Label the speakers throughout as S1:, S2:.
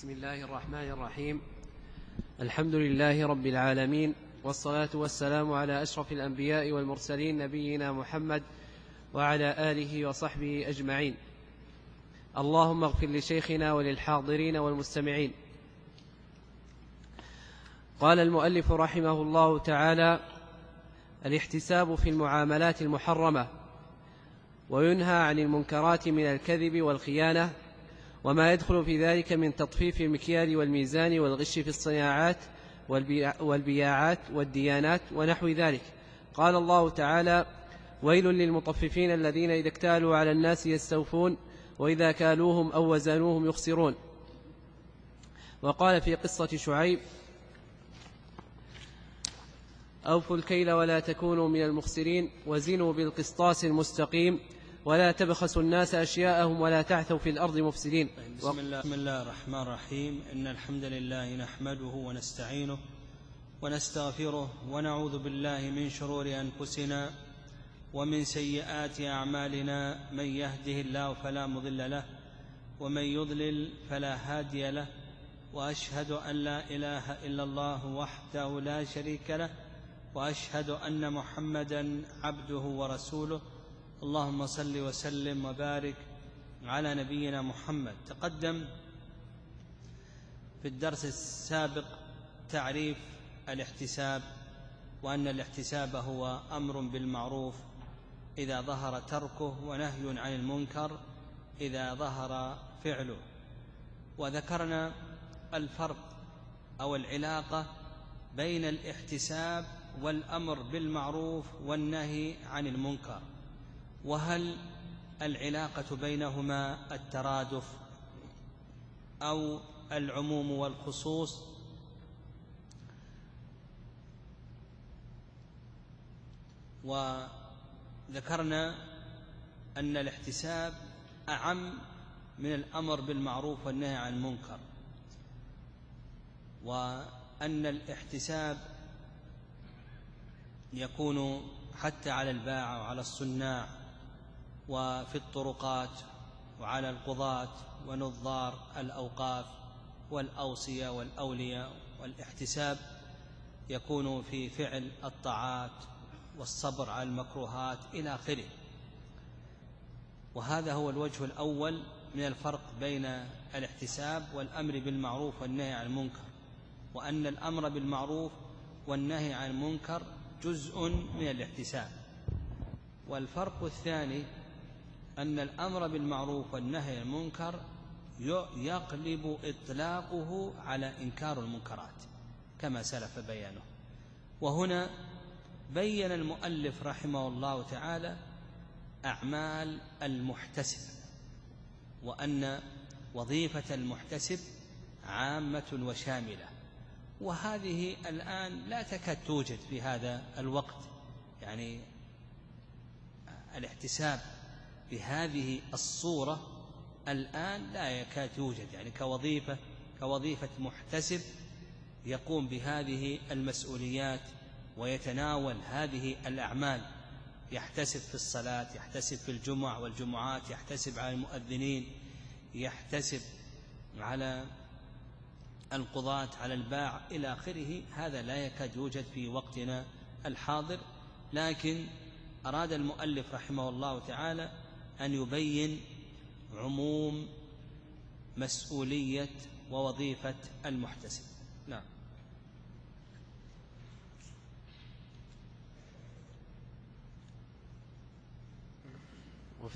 S1: بسم الله الرحمن الرحيم. الحمد لله رب العالمين، والصلاة والسلام على أشرف الأنبياء والمرسلين نبينا محمد وعلى آله وصحبه أجمعين. اللهم اغفر لشيخنا وللحاضرين والمستمعين. قال المؤلف رحمه الله تعالى: الاحتساب في المعاملات المحرمة، وينهى عن المنكرات من الكذب والخيانة وما يدخل في ذلك من تطفيف المكيال والميزان والغش في الصناعات والبياعات والديانات ونحو ذلك. قال الله تعالى: ويل للمطففين الذين إذا اكتالوا على الناس يستوفون وإذا كالوهم أو وزنوهم يخسرون. وقال في قصة شعيب: أوفوا الكيل ولا تكونوا من المخسرين وزنوا بالقسطاس المستقيم ولا تبخسوا الناس أشياءهم ولا تعثوا في الأرض مفسدين.
S2: بسم الله الرحمن الرحيم. إن الحمد لله نحمده ونستعينه ونستغفره ونعوذ بالله من شرور أنفسنا ومن سيئات أعمالنا، من يهده الله فلا مضل له ومن يضلل فلا هادي له، وأشهد أن لا إله إلا الله وحده لا شريك له، وأشهد أن محمدا عبده ورسوله. اللهم صل وسلم وبارك على نبينا محمد. تقدم في الدرس السابق تعريف الاحتساب، وأن الاحتساب هو أمر بالمعروف إذا ظهر تركه ونهي عن المنكر إذا ظهر فعله. وذكرنا الفرق أو العلاقة بين الاحتساب والأمر بالمعروف والنهي عن المنكر، وهل العلاقة بينهما الترادف أو العموم والخصوص؟ وذكرنا أن الاحتساب أعم من الأمر بالمعروف والنهي عن المنكر، وأن الاحتساب يكون حتى على الباعة وعلى الصناع وفي الطرقات وعلى القضاة ونظار الأوقاف والأوصية والأولياء. والاحتساب يكون في فعل الطاعات والصبر على المكروهات إلى آخره. وهذا هو الوجه الأول من الفرق بين الاحتساب والأمر بالمعروف والنهي عن المنكر، وأن الأمر بالمعروف والنهي عن المنكر جزء من الاحتساب. والفرق الثاني أن الأمر بالمعروف والنهي عن المنكر يقلب إطلاقه على إنكار المنكرات كما سلف بيانه. وهنا بين المؤلف رحمه الله تعالى أعمال المحتسب، وأن وظيفة المحتسب عامة وشاملة، وهذه الآن لا تكاد توجد في هذا الوقت. يعني الاحتساب بهذه الصورة الآن لا يكاد يوجد، يعني كوظيفة محتسب يقوم بهذه المسؤوليات ويتناول هذه الأعمال، يحتسب في الصلاة، يحتسب في الجمع والجمعات، يحتسب على المؤذنين، يحتسب على القضاة، على الباع إلى آخره. هذا لا يكاد يوجد في وقتنا الحاضر، لكن أراد المؤلف رحمه الله تعالى أن يبين عموم مسؤولية ووظيفة المحتسب. نعم.
S1: وفي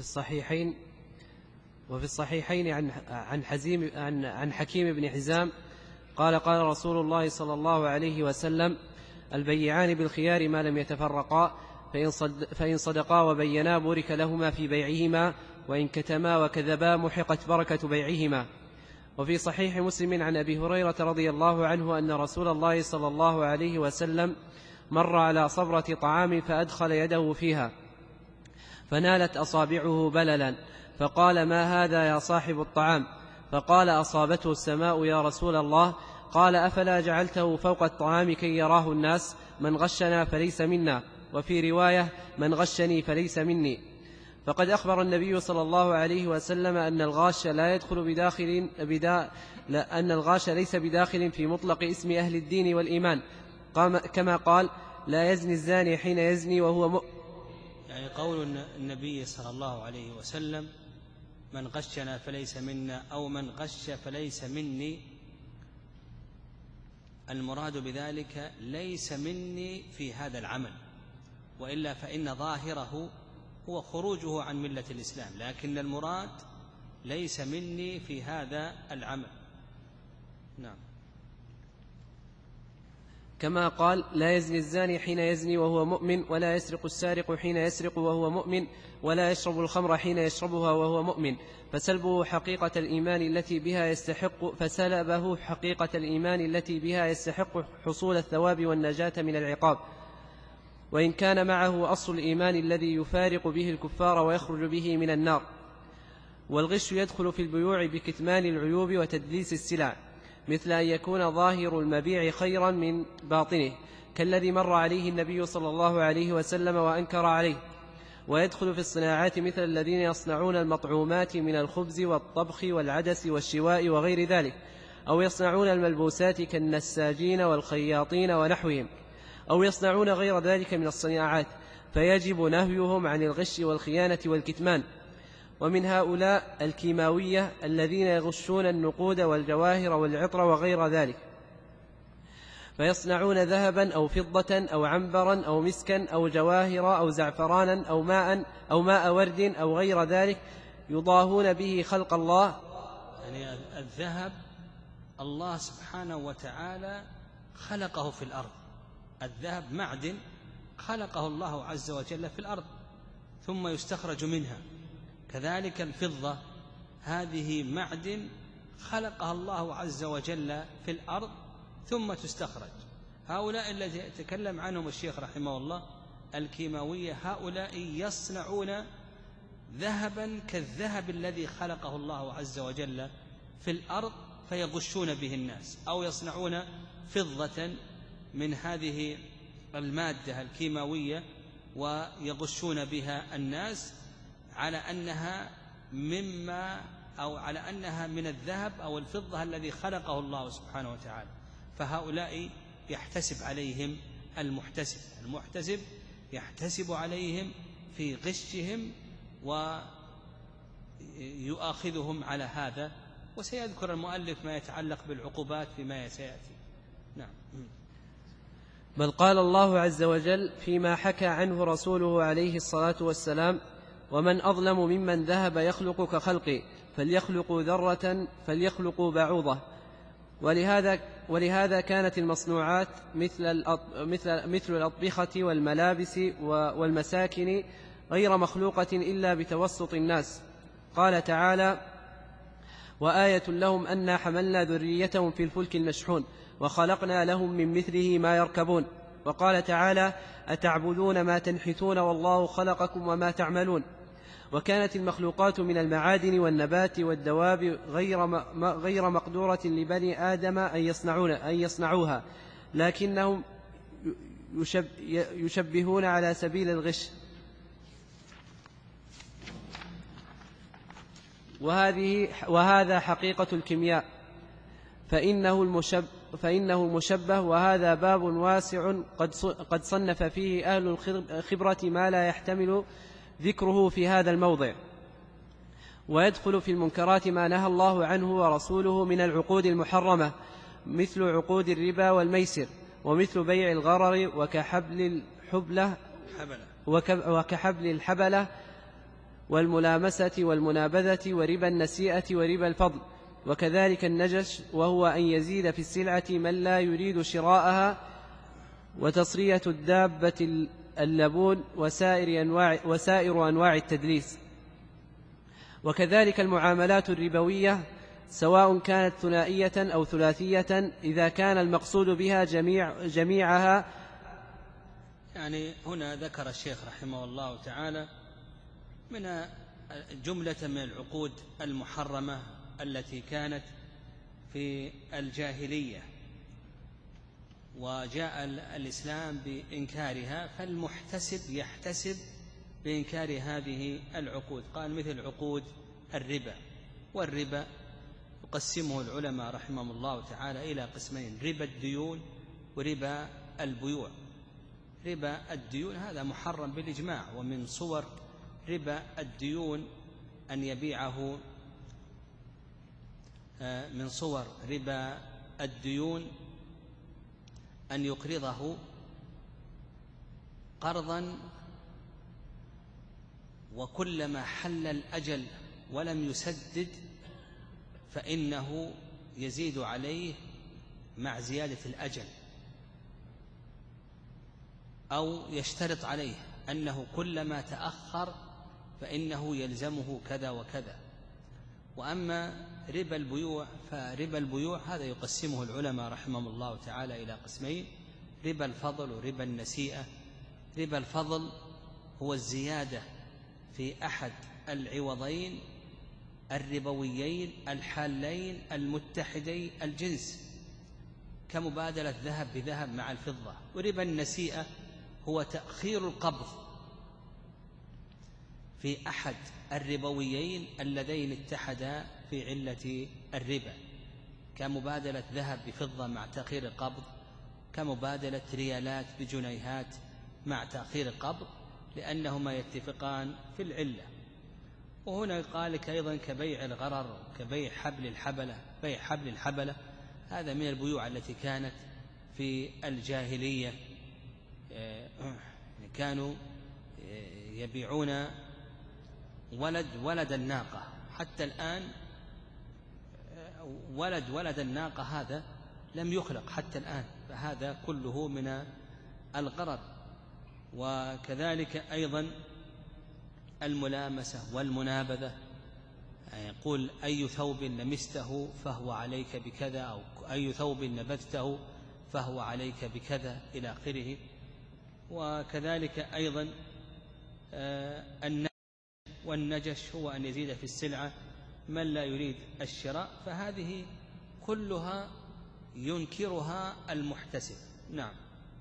S1: الصحيحين عن حكيم بن حزام قال: قال رسول الله صلى الله عليه وسلم: البيعان بالخيار ما لم يتفرقا، فإن صدقا وبينا بورك لهما في بيعهما، وإن كتما وكذبا محقت بركة بيعهما. وفي صحيح مسلم عن أبي هريرة رضي الله عنه أن رسول الله صلى الله عليه وسلم مر على صبرة طعام فأدخل يده فيها فنالت أصابعه بللا، فقال: ما هذا يا صاحب الطعام؟ فقال: أصابته السماء يا رسول الله. قال: أفلا جعلته فوق الطعام كي يراه الناس؟ من غشنا فليس منا، وفي رواية: من غشني فليس مني. فقد أخبر النبي صلى الله عليه وسلم أن الغاش أن الغاش ليس بداخل في مطلق اسم أهل الدين والإيمان، كما قال: لا يزني الزاني حين يزني وهو
S2: يعني قول النبي صلى الله عليه وسلم: من غشنا فليس منا، أو من غش فليس مني، المراد بذلك ليس مني في هذا العمل، وإلا فإن ظاهره هو خروجه عن ملة الإسلام، لكن المراد ليس مني في هذا العمل. نعم.
S1: كما قال: لا يزني الزاني حين يزني وهو مؤمن، ولا يسرق السارق حين يسرق وهو مؤمن، ولا يشرب الخمر حين يشربها وهو مؤمن، فسلبه حقيقة الإيمان التي بها يستحق حصول الثواب والنجاة من العقاب، وإن كان معه أصل الإيمان الذي يفارق به الكفار ويخرج به من النار. والغش يدخل في البيوع بكتمان العيوب وتدليس السلع، مثل أن يكون ظاهر المبيع خيرا من باطنه، كالذي مر عليه النبي صلى الله عليه وسلم وأنكر عليه. ويدخل في الصناعات مثل الذين يصنعون المطعومات من الخبز والطبخ والعدس والشواء وغير ذلك، أو يصنعون الملبوسات كالنساجين والخياطين ونحوهم، أو يصنعون غير ذلك من الصناعات، فيجب نهيهم عن الغش والخيانة والكتمان. ومن هؤلاء الكيماوية الذين يغشون النقود والجواهر والعطر وغير ذلك، فيصنعون ذهبا أو فضة أو عنبرا أو مسكا أو جواهر أو زعفرانا أو ماء ورد أو غير ذلك، يضاهون به خلق الله.
S2: يعني الذهب الله سبحانه وتعالى خلقه في الأرض، الذهب معدن خلقه الله عز وجل في الأرض ثم يستخرج منها. كذلك الفضة هذه معدن خلقها الله عز وجل في الأرض ثم تستخرج. هؤلاء الذي يتكلم عنهم الشيخ رحمه الله الكيماوية، هؤلاء يصنعون ذهبا كالذهب الذي خلقه الله عز وجل في الأرض فيغشون به الناس، أو يصنعون فضة من هذه المادة الكيماوية ويغشون بها الناس على أنها على أنها من الذهب أو الفضة الذي خلقه الله سبحانه وتعالى. فهؤلاء يحتسب عليهم المحتسب يحتسب عليهم في غشهم ويؤاخذهم على هذا. وسيذكر المؤلف ما يتعلق بالعقوبات فيما سيأتي. نعم.
S1: بل قال الله عز وجل فيما حكى عنه رسوله عليه الصلاة والسلام: ومن أظلم ممن ذهب يخلق كخلقي، فليخلقوا ذرة فليخلقوا بعوضة. ولهذا كانت المصنوعات مثل الأطبخة والملابس والمساكن غير مخلوقة إلا بتوسط الناس. قال تعالى: وآية لهم أنا حملنا ذريتهم في الفلك المشحون وخلقنا لهم من مثله ما يركبون. وقال تعالى: أتعبدون ما تنحتون والله خلقكم وما تعملون. وكانت المخلوقات من المعادن والنبات والدواب غير مقدورة لبني آدم أن يصنعوها، لكنهم يشبهون على سبيل الغش. وهذا حقيقة الكيمياء، فإنه المشبه، وهذا باب واسع قد صنف فيه أهل الخبرة ما لا يحتمل ذكره في هذا الموضع. ويدخل في المنكرات ما نهى الله عنه ورسوله من العقود المحرمة، مثل عقود الربا والميسر، ومثل بيع الغرر وكحبل الحبلة والملامسة والمنابذة وربا النسيئة وربا الفضل. وكذلك النجش، وهو أن يزيد في السلعة من لا يريد شراءها، وتصرية الدابة اللبون وسائر أنواع التدليس. وكذلك المعاملات الربوية، سواء كانت ثنائية أو ثلاثية، إذا كان المقصود بها جميعها.
S2: يعني هنا ذكر الشيخ رحمه الله تعالى من جملة من العقود المحرمة التي كانت في الجاهلية وجاء الإسلام بإنكارها، فالمحتسب يحتسب بإنكار هذه العقود. قال مثل عقود الربا. والربا يقسمه العلماء رحمهم الله تعالى إلى قسمين: ربا الديون وربا البيوع. ربا الديون هذا محرم بالإجماع، ومن صور ربا الديون أن يبيعه من صور ربا الديون أن يقرضه قرضا وكلما حل الأجل ولم يسدد فإنه يزيد عليه مع زيادة الأجل، أو يشترط عليه أنه كلما تأخر فإنه يلزمه كذا وكذا. وأما ربا البيوع فربا البيوع هذا يقسمه العلماء رحمهم الله تعالى إلى قسمين: ربا الفضل وربا النسيئة. ربا الفضل هو الزيادة في أحد العوضين الربويين الحالين المتحدي الجنس كمبادلة ذهب بذهب مع الفضة. وربا النسيئة هو تأخير القبض في أحد الربويين اللذين اتحدا في علة الربا، كمبادلة ذهب بفضة مع تأخير القبض، كمبادلة ريالات بجنيهات مع تأخير القبض، لأنهما يتفقان في العلة. وهنا قال لك أيضا كبيع الغرر، كبيع حبل الحبلة. بيع حبل الحبلة هذا من البيوع التي كانت في الجاهلية، كانوا يبيعون ولد الناقة. حتى الآن ولد الناقة هذا لم يخلق حتى الآن، فهذا كله من الغرر. وكذلك أيضا الملامسة والمنابذة، يقول أي ثوب لمسته فهو عليك بكذا، أو أي ثوب نبذته فهو عليك بكذا إلى آخره. وكذلك أيضا النجش، والنجش هو أن يزيد في السلعة من لا يريد الشراء، فهذه كلها ينكرها المحتسب. نعم.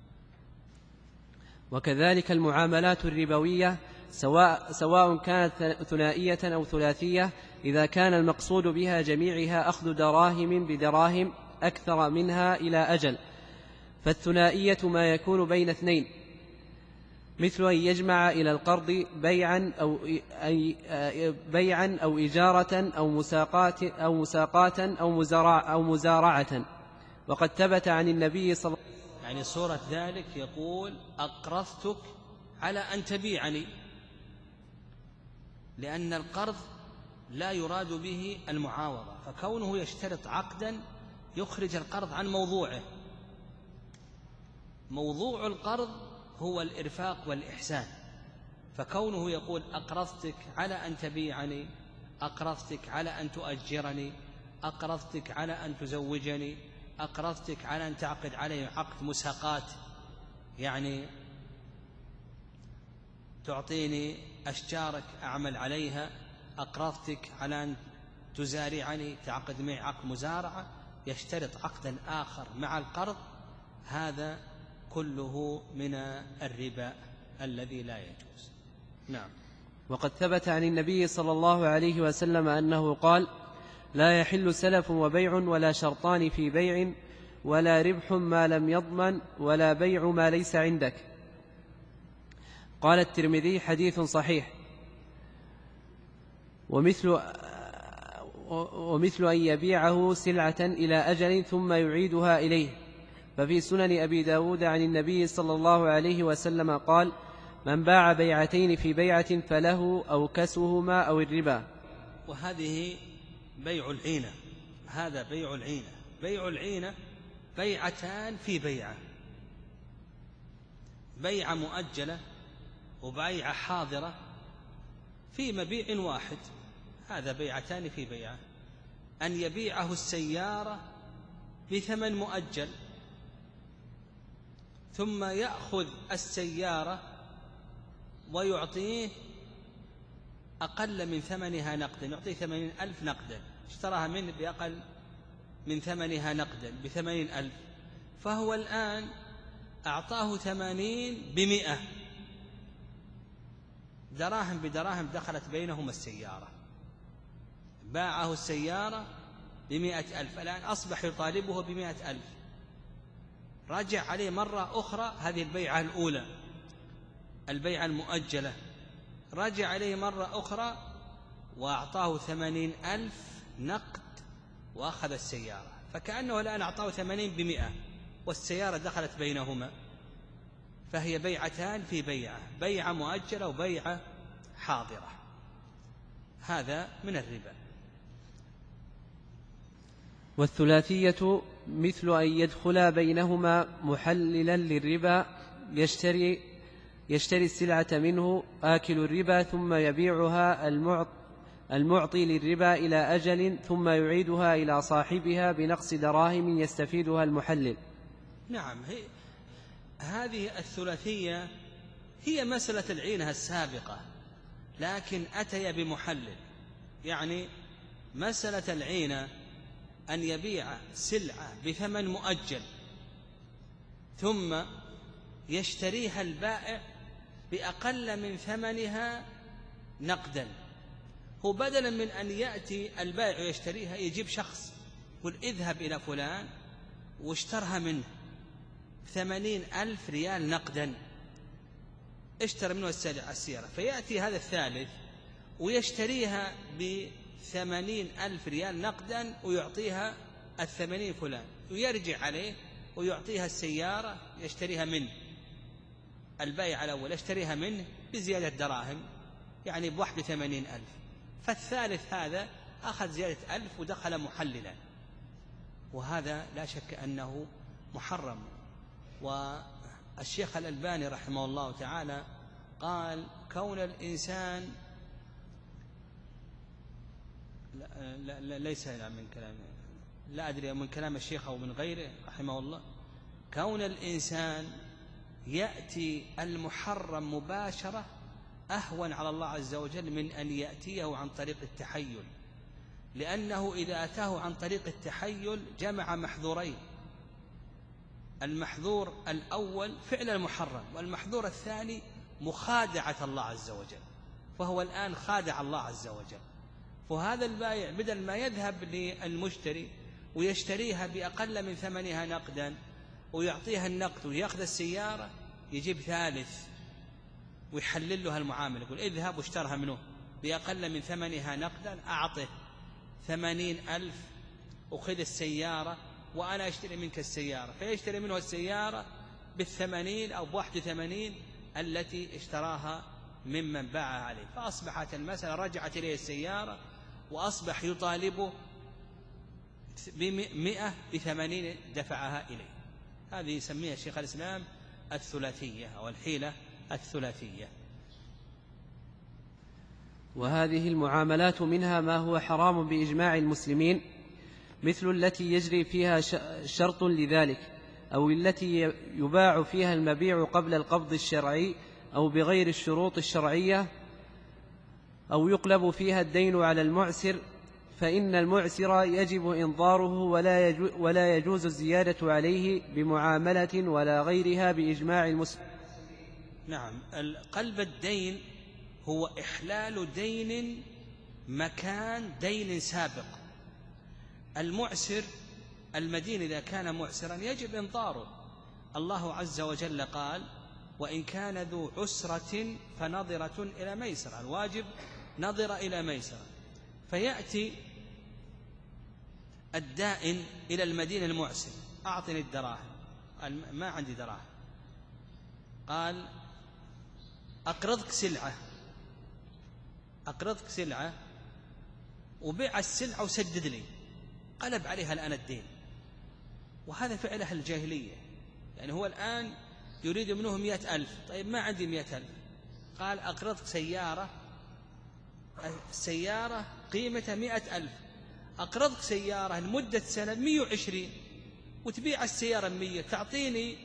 S1: وكذلك المعاملات الربوية سواء كانت ثنائية أو ثلاثية، إذا كان المقصود بها جميعها أخذ دراهم بدراهم أكثر منها إلى أجل. فالثنائية ما يكون بين اثنين، مثل أن يجمع إلى القرض بيعا أو إجارة أو مساقات أو مزارعة. وقد ثبت عن النبي صلى الله عليه وسلم
S2: يعني صورة ذلك يقول أقرضتك على أن تبيعني، لأن القرض لا يراد به المعاوضة، فكونه يشترط عقدا يخرج القرض عن موضوعه. موضوع القرض هو الإرفاق والإحسان، فكونه يقول أقرضتك على أن تبيعني، أقرضتك على أن تؤجرني، أقرضتك على أن تزوجني، أقرضتك على أن تعقد علي عقد مساقات، يعني تعطيني أشجارك أعمل عليها، أقرضتك على أن تزارعني، تعقد معي عقد مزارعة، يشترط عقدا آخر مع القرض، هذا كله من الربا الذي لا يجوز. نعم.
S1: وقد ثبت عن النبي صلى الله عليه وسلم أنه قال: لا يحل سلف وبيع ولا شرطان في بيع ولا ربح ما لم يضمن ولا بيع ما ليس عندك. قال الترمذي: حديث صحيح. ومثل أن يبيعه سلعة إلى أجل ثم يعيدها إليه. ففي سنن أبي داود عن النبي صلى الله عليه وسلم قال: من باع بيعتين في بيعة فله أو كسوهما أو الربا.
S2: وهذه بيع العينة، هذا بيع العينة. بيع العينة بيعتان في بيعة، بيعة مؤجلة وبيعة حاضرة في مبيع واحد، هذا بيعتان في بيعة. أن يبيعه السيارة بثمن مؤجل ثم يأخذ السيارة ويعطيه أقل من ثمنها نقدا، يعطيه 80,000 نقدا، اشتراها منه بأقل من ثمنها نقدا ب80,000، فهو الآن أعطاه 80 ب100 دراهم بدراهم دخلت بينهما السيارة، باعه السيارة ب100,000، الآن أصبح يطالبه ب100,000. رجع عليه مرة أخرى، هذه البيعة الأولى البيعة المؤجلة، رجع عليه مرة أخرى وأعطاه 80,000 نقد وأخذ السيارة، فكأنه الآن أعطاه 80 ب100 والسيارة دخلت بينهما، فهي بيعتان في بيعة، بيعة مؤجلة وبيعة حاضرة. هذا من الربا.
S1: والثلاثية مثل أن يدخل بينهما محللا للربا، يشتري السلعة منه آكل الربا ثم يبيعها المعطي للربا إلى أجل ثم يعيدها إلى صاحبها بنقص دراهم يستفيدها المحلل.
S2: نعم، هذه الثلاثية هي مسألة العينة السابقة، لكن أتي بمحلل. يعني مسألة العينة أن يبيع سلعة بثمن مؤجل ثم يشتريها البائع بأقل من ثمنها نقدا، هو بدلا من أن يأتي البائع يشتريها يجيب شخص يقول اذهب إلى فلان واشترها منه 80,000 ريال نقدا، اشترى منه السيارة، فيأتي هذا الثالث ويشتريها ب80,000 ريال نقدا ويعطيها 80 فلان، ويرجع عليه ويعطيها السيارة يشتريها منه البائع الأول، يشتريها منه بزيادة دراهم، يعني ب81,000. فالثالث هذا أخذ زيادة 1000 ودخل محللا، وهذا لا شك أنه محرم. والشيخ الألباني رحمه الله تعالى قال كون الإنسان ليس من كلام، لا أدري من كلام الشيخ أو من غيره رحمه الله، كون الإنسان يأتي المحرم مباشرة أهون على الله عز وجل من أن يأتيه عن طريق التحيل، لأنه إذا أتاه عن طريق التحيل جمع محظورين، المحظور الأول فعل المحرم، والمحظور الثاني مخادعة الله عز وجل، فهو الآن خادع الله عز وجل. فهذا البائع بدل ما يذهب للمشتري ويشتريها بأقل من ثمنها نقدا ويعطيها النقد ويأخذ السيارة، يجيب ثالث ويحلل له المعاملة، يقول اذهب واشترها منه بأقل من ثمنها نقدا، أعطه 80,000 وخذ السيارة وأنا أشتري منك السيارة، فيشتري منه السيارة ب80 أو ب81 التي اشتراها ممن باعها عليه، فأصبحت المسألة رجعت إليه السيارة وأصبح يطالبه ب100 ب80 دفعها إليه. هذه يسميها شيخ الإسلام الثلاثية أو الحيلة الثلاثية.
S1: وهذه المعاملات منها ما هو حرام بإجماع المسلمين، مثل التي يجري فيها شرط لذلك، أو التي يباع فيها المبيع قبل القبض الشرعي أو بغير الشروط الشرعية، أو يقلب فيها الدين على المعسر، فإن المعسر يجب إنظاره ولا يجوز الزيادة عليه بمعاملة ولا غيرها بإجماع المسلمين.
S2: نعم، قلب الدين هو إحلال دين مكان دين سابق. المعسر المدين إذا كان معسرا يجب إنظاره، الله عز وجل قال وإن كان ذو عسرة فنظرة إلى ميسرة، الواجب نظر إلى ميسرة. فيأتي الدائن إلى المدين المعسر أعطني الدراهم، ما عندي دراهم، قال أقرضك سلعة وبيع السلعة وسدد لي، قلب عليها الآن الدين، وهذا فعله الجاهلية. يعني هو الآن يريد منه 100,000، طيب ما عندي 100,000، قال أقرضك سيارة قيمتها 100,000، أقرضك سيارة لمدة سنة 120 وتبيع السيارة 100، تعطيني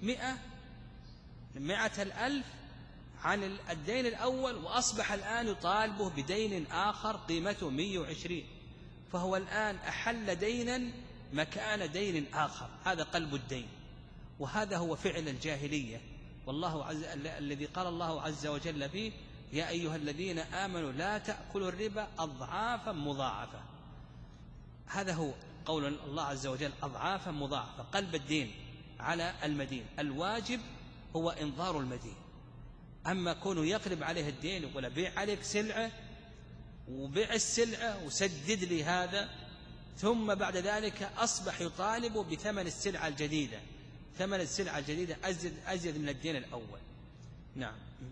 S2: 100,000 عن الدين الأول، وأصبح الآن يطالبه بدين آخر قيمته 120، فهو الآن أحل دينا مكان دين آخر، هذا قلب الدين، وهذا هو فعل الجاهلية. والله الذي قال الله عز وجل فيه يا أيها الذين آمنوا لا تأكلوا الربا أضعافا مضاعفة. هذا هو قول الله عز وجل، أضعافا مضاعفة، قلب الدين على المدين. الواجب هو إنظار المدين. أما كونه يقلب عليه الدين يقول بيع عليك سلعة وبيع السلعة وسدد لي هذا، ثم بعد ذلك أصبح يطالب بثمن السلعة الجديدة. ثمن السلعة الجديدة أزيد من الدين الأول. نعم.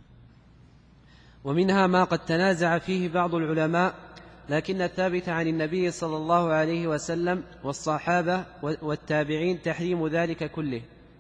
S1: ومنها ما قد تنازع فيه بعض العلماء، لكن الثابت عن النبي صلى الله عليه وسلم والصحابة والتابعين تحريم ذلك كله.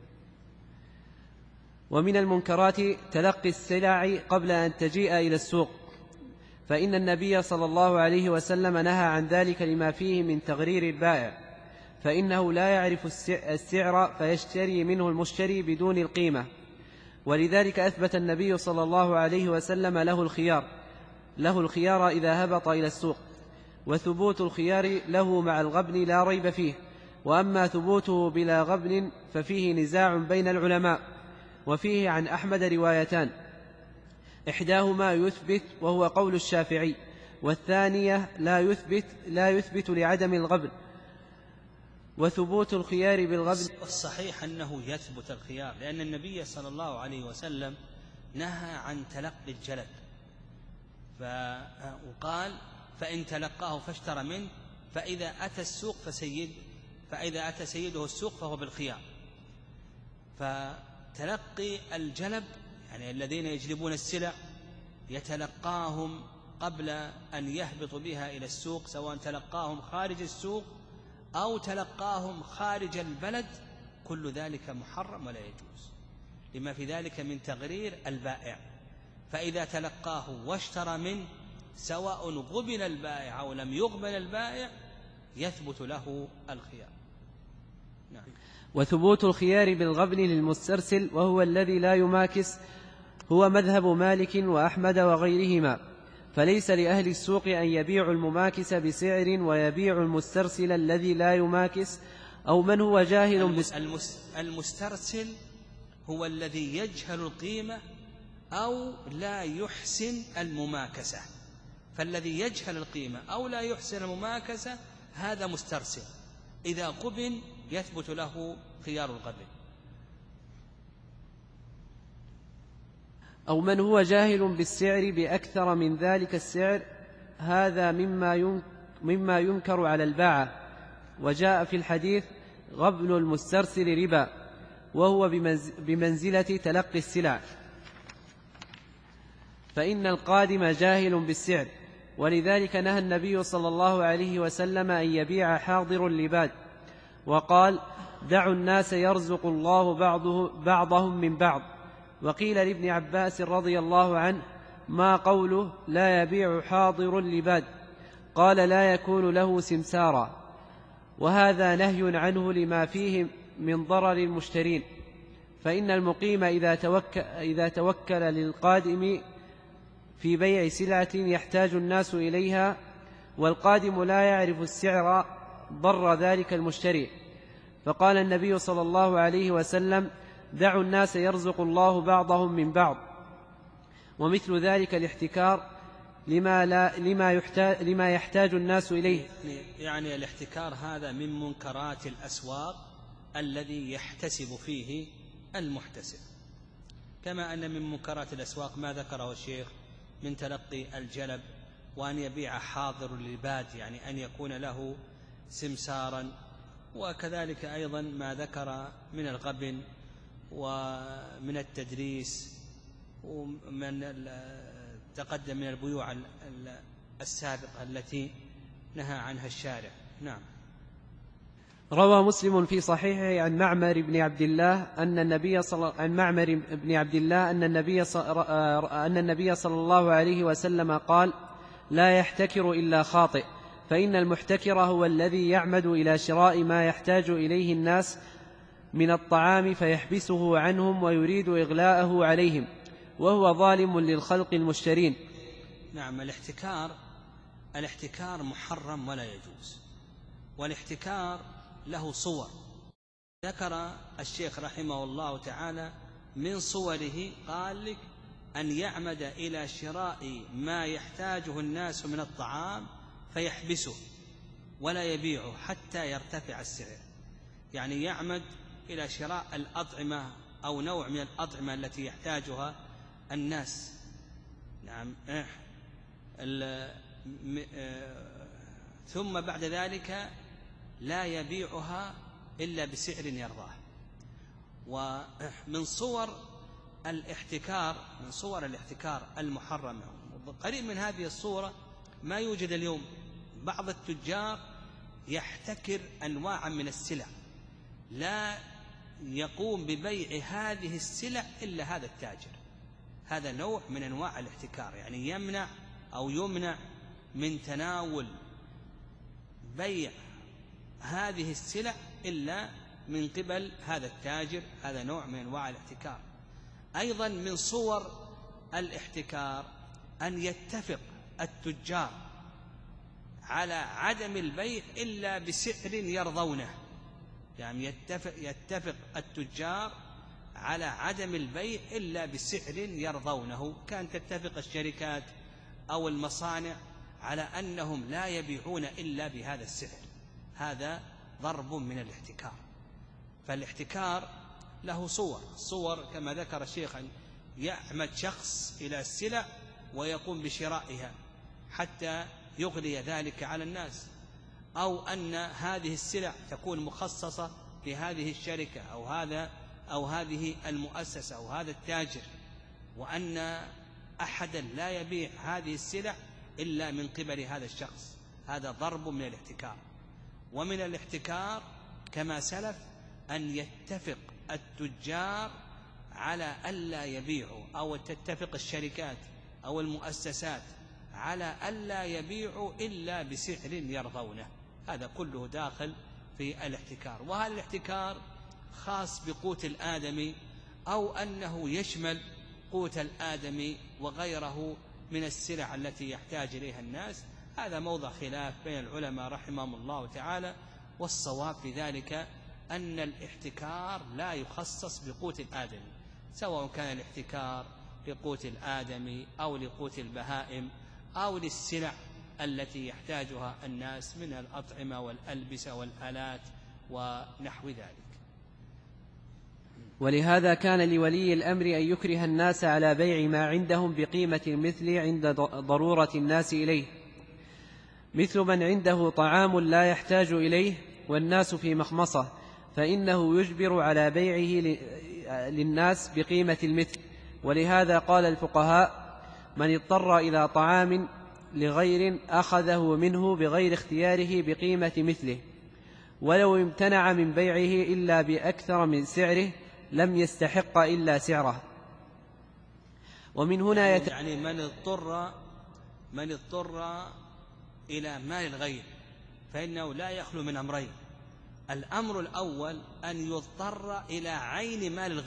S1: ومن المنكرات تلقي السلع قبل أن تجيء إلى السوق، فإن النبي صلى الله عليه وسلم نهى عن ذلك لما فيه من تغرير البائع، فإنه لا يعرف السعر فيشتري منه المشتري بدون القيمة. ولذلك أثبت النبي صلى الله عليه وسلم له الخيار إذا هبط إلى السوق، وثبوت الخيار له مع الغبن لا ريب فيه. وأما ثبوته بلا غبن ففيه نزاع بين العلماء، وفيه عن أحمد روايتان، إحداهما يثبت وهو قول الشافعي، والثانية لا يثبت لعدم الغبن. وثبوت الخيار بالغبن
S2: الصحيح أنه يثبت الخيار، لأن النبي صلى الله عليه وسلم نهى عن تلقي الجلب، وقال فإن تلقاه فاشترى منه فإذا أتى سيده السوق فهو بالخيار. فتلقي الجلب يعني الذين يجلبون السلع يتلقاهم قبل أن يهبط بها إلى السوق، سواء تلقاهم خارج السوق أو تلقاهم خارج البلد، كل ذلك محرم ولا يجوز، لما في ذلك من تغرير البائع. فإذا تلقاه واشترى منه سواء قبل البائع أو لم يقبل البائع يثبت له الخيار. نعم.
S1: وثبوت الخيار بالغبن للمسترسل وهو الذي لا يماكس هو مذهب مالك وأحمد وغيرهما، فليس لأهل السوق أن يبيعوا المماكس بسعر ويبيع المسترسل الذي لا يماكس أو من هو جاهل
S2: المسترسل هو الذي يجهل القيمة أو لا يحسن المماكسة، فالذي يجهل القيمة أو لا يحسن المماكسة هذا مسترسل، إذا قبل يثبت له خيار الغبن.
S1: أو من هو جاهل بالسعر بأكثر من ذلك السعر، هذا مما ينكر على الباعة. وجاء في الحديث غبن المسترسل ربا، وهو بمنزلة تلقي السلع، فإن القادم جاهل بالسعر. ولذلك نهى النبي صلى الله عليه وسلم أن يبيع حاضر اللباد، وقال دعوا الناس يرزق الله بعضهم من بعض. وقيل لابن عباس رضي الله عنه ما قوله لا يبيع حاضر اللباد؟ قال لا يكون له سمسارا، وهذا نهي عنه لما فيه من ضرر المشترين، فإن المقيم إذا توكل للقادم في بيع سلعة يحتاج الناس إليها والقادم لا يعرف السعر ضر ذلك المشتري. فقال النبي صلى الله عليه وسلم دعوا الناس يرزق الله بعضهم من بعض. ومثل ذلك الاحتكار لما يحتاج الناس إليه.
S2: يعني الاحتكار هذا من منكرات الأسواق الذي يحتسب فيه المحتسب، كما أن من منكرات الأسواق ما ذكره الشيخ من تلقي الجلب، وأن يبيع حاضر اللباد يعني أن يكون له سمسارا، وكذلك أيضا ما ذكر من الغبن ومن التدريس ومن تقدم من البيوع السابقة التي نهى عنها الشارع. نعم.
S1: روى مسلم في صحيحه عن معمر بن عبد الله أن النبي صلى الله عليه وسلم قال لا يحتكر إلا خاطئ، فإن المحتكر هو الذي يعمد إلى شراء ما يحتاج إليه الناس من الطعام فيحبسه عنهم ويريد إغلاءه عليهم، وهو ظالم للخلق المشترين.
S2: نعم. الاحتكار محرم ولا يجوز، والاحتكار له صور ذكر الشيخ رحمه الله تعالى، من صوره قال لك أن يعمد إلى شراء ما يحتاجه الناس من الطعام فيحبسه ولا يبيعه حتى يرتفع السعر، يعني يعمد إلى شراء الأطعمة أو نوع من الأطعمة التي يحتاجها الناس، نعم، ثم بعد ذلك لا يبيعها إلا بسعر يرضاه. ومن صور الاحتكار المحرمة، قريب من هذه الصورة ما يوجد اليوم. بعض التجار يحتكر أنواعا من السلع، لا يقوم ببيع هذه السلع إلا هذا التاجر. هذا نوع من أنواع الاحتكار، يعني يمنع أو يمنع من تناول بيع هذه السلع إلا من قبل هذا التاجر. هذا نوع من أنواع الاحتكار. أيضا من صور الاحتكار أن يتفق التجار على عدم البيع إلا بسعر يرضونه، يعني يتفق التجار على عدم البيع إلا بسعر يرضونه، كان تتفق الشركات أو المصانع على أنهم لا يبيعون إلا بهذا السعر. هذا ضرب من الاحتكار. فالاحتكار له صور كما ذكر الشيخ، أن يعمد شخص إلى السلع ويقوم بشرائها حتى يغلي ذلك على الناس، أو أن هذه السلع تكون مخصصة لهذه الشركة أو هذه المؤسسة أو هذا التاجر، وأن أحدا لا يبيع هذه السلع إلا من قبل هذا الشخص. هذا ضرب من الاحتكار. ومن الاحتكار كما سلف أن يتفق التجار على ألا يبيعوا، أو تتفق الشركات أو المؤسسات على ألا يبيعوا إلا بسعر يرضونه. هذا كله داخل في الاحتكار. وهذا الاحتكار خاص بقوت الآدمي أو أنه يشمل قوت الآدمي وغيره من السلع التي يحتاج إليها الناس. هذا موضع خلاف بين العلماء رحمهم الله تعالى، والصواب في ذلك أن الاحتكار لا يخصص بقوت الآدمي، سواء كان الاحتكار لقوت الآدمي أو لقوت البهائم أو للسلع التي يحتاجها الناس من الأطعمة والألبسة والآلات ونحو ذلك.
S1: ولهذا كان لولي الأمر أن يكره الناس على بيع ما عندهم بقيمة المثل عند ضرورة الناس إليه، مثل من عنده طعام لا يحتاج إليه والناس في مخمصة، فإنه يجبر على بيعه للناس بقيمة المثل. ولهذا قال الفقهاء: من اضطر إلى طعام لغير أخذه منه بغير اختياره بقيمة مثله، ولو امتنع من بيعه إلا بأكثر من سعره لم يستحق إلا سعره. ومن هنا
S2: يعني من اضطر إلى مال الغير فإنه لا يخلو من أمرين. الأمر الأول أن يضطر إلى عين مال